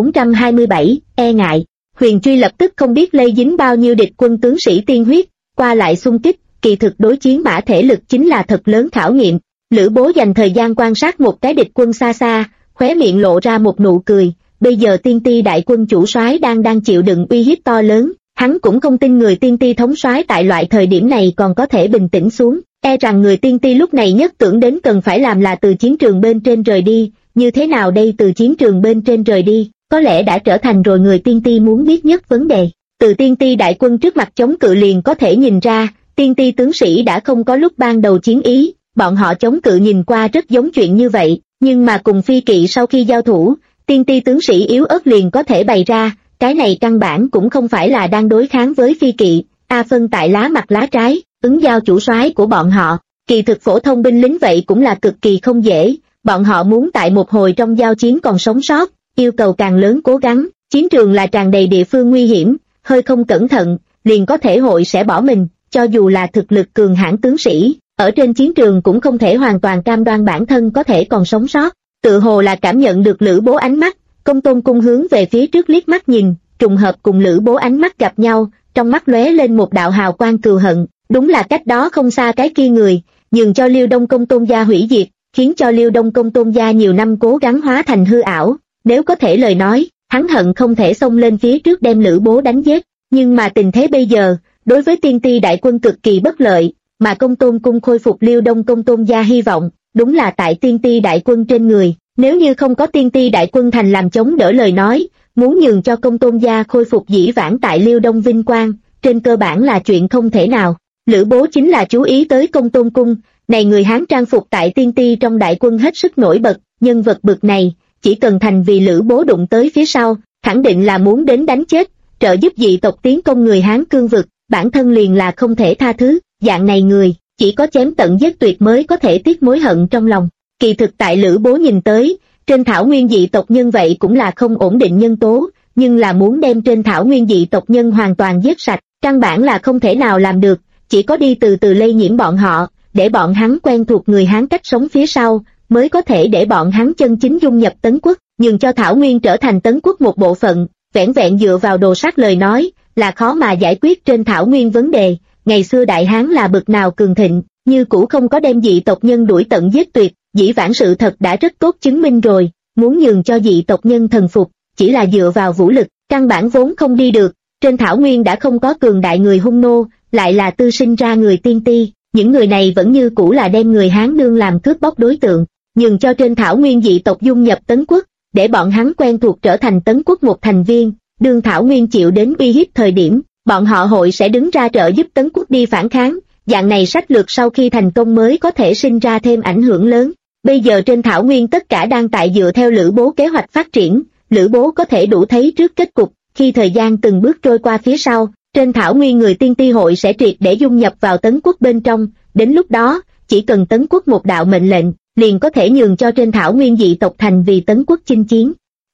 3427, e ngại. Huyền Truy lập tức không biết lây dính bao nhiêu địch quân tướng sĩ tiên huyết, qua lại xung kích, kỳ thực đối chiến mã thể lực chính là thật lớn khảo nghiệm. Lữ Bố dành thời gian quan sát một cái địch quân xa xa, khóe miệng lộ ra một nụ cười, bây giờ tiên ti đại quân chủ soái đang chịu đựng uy hiếp to lớn, hắn cũng không tin người tiên ti thống soái tại loại thời điểm này còn có thể bình tĩnh xuống, e rằng người tiên ti lúc này nhất tưởng đến cần phải làm là từ chiến trường bên trên rời đi, như thế nào đây từ chiến trường bên trên rời đi, có lẽ đã trở thành rồi người tiên ti muốn biết nhất vấn đề. Từ tiên ti đại quân trước mặt chống cự liền có thể nhìn ra, tiên ti tướng sĩ đã không có lúc ban đầu chiến ý, bọn họ chống cự nhìn qua rất giống chuyện như vậy, nhưng mà cùng phi kỵ sau khi giao thủ, tiên ti tướng sĩ yếu ớt liền có thể bày ra, cái này căn bản cũng không phải là đang đối kháng với phi kỵ, phân tại lá mặt lá trái, ứng giao chủ soái của bọn họ, kỳ thực phổ thông binh lính vậy cũng là cực kỳ không dễ, bọn họ muốn tại một hồi trong giao chiến còn sống sót, yêu cầu càng lớn cố gắng, chiến trường là tràn đầy địa phương nguy hiểm, hơi không cẩn thận, liền có thể hội sẽ bỏ mình, cho dù là thực lực cường hãn tướng sĩ, ở trên chiến trường cũng không thể hoàn toàn cam đoan bản thân có thể còn sống sót. Tự hồ là cảm nhận được Lữ Bố ánh mắt, Công Tôn Cung hướng về phía trước liếc mắt nhìn, trùng hợp cùng Lữ Bố ánh mắt gặp nhau, trong mắt lóe lên một đạo hào quang cừu hận, đúng là cách đó không xa cái kia người, nhường cho Liêu Đông Công Tôn gia hủy diệt, khiến cho Liêu Đông Công Tôn gia nhiều năm cố gắng hóa thành hư ảo, nếu có thể lời nói, hắn hận không thể xông lên phía trước đem Lữ Bố đánh giết, nhưng mà tình thế bây giờ, đối với tiên ti đại quân cực kỳ bất lợi, mà Công Tôn Cung khôi phục Liêu Đông Công Tôn gia hy vọng, đúng là tại tiên ti đại quân trên người, nếu như không có tiên ti đại quân thành làm chống đỡ lời nói, muốn nhường cho Công Tôn gia khôi phục dĩ vãng tại Liêu Đông vinh quang, trên cơ bản là chuyện không thể nào. Lữ Bố chính là chú ý tới Công Tôn Cung, này người Hán trang phục tại tiên ti trong đại quân hết sức nổi bật, nhân vật bực này, chỉ cần thành vì Lữ Bố đụng tới phía sau, khẳng định là muốn đến đánh chết, trợ giúp dị tộc tiến công người Hán cương vực, bản thân liền là không thể tha thứ, dạng này người, chỉ có chém tận giết tuyệt mới có thể tiếc mối hận trong lòng. Kỳ thực tại Lữ Bố nhìn tới, trên thảo nguyên dị tộc nhân vậy cũng là không ổn định nhân tố, nhưng là muốn đem trên thảo nguyên dị tộc nhân hoàn toàn giết sạch, căn bản là không thể nào làm được, chỉ có đi từ từ lây nhiễm bọn họ, để bọn hắn quen thuộc người Hán cách sống phía sau, mới có thể để bọn hắn chân chính dung nhập Tấn Quốc, nhường cho thảo nguyên trở thành Tấn Quốc một bộ phận, vẻn vẹn dựa vào đồ sát lời nói, là khó mà giải quyết trên thảo nguyên vấn đề. Ngày xưa Đại Hán là bực nào cường thịnh, như cũ không có đem dị tộc nhân đuổi tận giết tuyệt, dĩ vãng sự thật đã rất tốt chứng minh rồi, muốn nhường cho dị tộc nhân thần phục, chỉ là dựa vào vũ lực, căn bản vốn không đi được, trên thảo nguyên đã không có cường đại người hung nô, lại là tư sinh ra người tiên ti, những người này vẫn như cũ là đem người Hán đương làm cướp bóc đối tượng, nhường cho trên thảo nguyên dị tộc dung nhập Tấn Quốc, để bọn hắn quen thuộc trở thành Tấn Quốc một thành viên, đương thảo nguyên chịu đến uy hiếp thời điểm, bọn họ hội sẽ đứng ra trợ giúp Tấn Quốc đi phản kháng, dạng này sách lược sau khi thành công mới có thể sinh ra thêm ảnh hưởng lớn. Bây giờ trên thảo nguyên tất cả đang tại dựa theo Lữ Bố kế hoạch phát triển, Lữ Bố có thể đủ thấy trước kết cục, khi thời gian từng bước trôi qua phía sau, trên thảo nguyên người tiên ti hội sẽ triệt để dung nhập vào Tấn Quốc bên trong, đến lúc đó, chỉ cần Tấn Quốc một đạo mệnh lệnh, liền có thể nhường cho trên thảo nguyên dị tộc thành vì Tấn Quốc chinh chiến.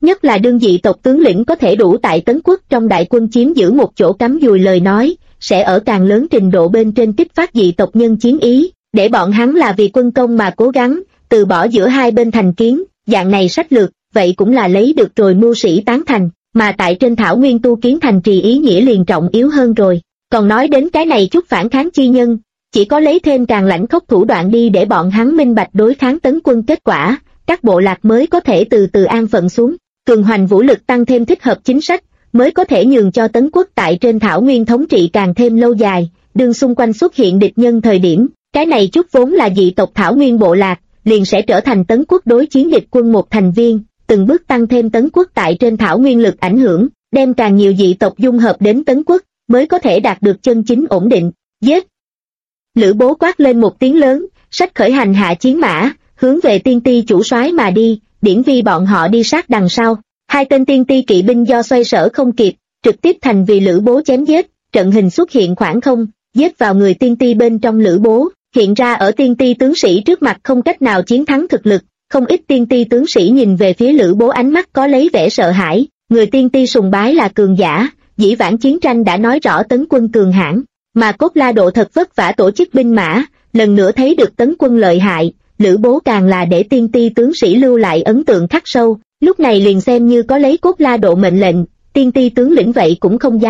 nhất là đương dị tộc tướng lĩnh có thể đủ tại Tấn Quốc trong đại quân chiếm giữ một chỗ cắm dùi lời nói, sẽ ở càng lớn trình độ bên trên kích phát dị tộc nhân chiến ý, để bọn hắn là vì quân công mà cố gắng, từ bỏ giữa hai bên thành kiến, dạng này sách lược, vậy cũng là lấy được rồi mưu sĩ tán thành, mà tại trên thảo nguyên tu kiến thành trì ý nghĩa liền trọng yếu hơn rồi. Còn nói đến cái này chút phản kháng chi nhân, chỉ có lấy thêm càng lãnh khốc thủ đoạn đi để bọn hắn minh bạch đối kháng Tấn quân kết quả, các bộ lạc mới có thể từ từ an phận xuống, cường hoành vũ lực tăng thêm thích hợp chính sách, mới có thể nhường cho Tấn quốc tại trên thảo nguyên thống trị càng thêm lâu dài, đương xung quanh xuất hiện địch nhân thời điểm, cái này chút vốn là dị tộc thảo nguyên bộ lạc, liền sẽ trở thành Tấn quốc đối chiến địch quân một thành viên, từng bước tăng thêm Tấn quốc tại trên thảo nguyên lực ảnh hưởng, đem càng nhiều dị tộc dung hợp đến Tấn quốc, mới có thể đạt được chân chính ổn định. Giết! Lữ Bố quát lên một tiếng lớn, sách khởi hành hạ chiến mã, hướng về tiên ti chủ soái mà đi, Điển Vi bọn họ đi sát đằng sau. Hai tên tiên ti kỵ binh do xoay sở không kịp, trực tiếp thành vì Lữ Bố chém giết, trận hình xuất hiện khoảng không, giết vào người tiên ti bên trong Lữ Bố, hiện ra ở tiên ti tướng sĩ trước mặt không cách nào chiến thắng thực lực, không ít tiên ti tướng sĩ nhìn về phía Lữ Bố ánh mắt có lấy vẻ sợ hãi, người tiên ti sùng bái là cường giả, dĩ vãng chiến tranh đã nói rõ Tấn quân cường hãn, mà Cốt La Độ thật vất vả tổ chức binh mã, lần nữa thấy được Tấn quân lợi hại, Lữ Bố càng là để tiên ti tướng sĩ lưu lại ấn tượng khắc sâu, lúc này liền xem như có lấy Cốt La Độ mệnh lệnh, tiên ti tướng lĩnh vậy cũng không dám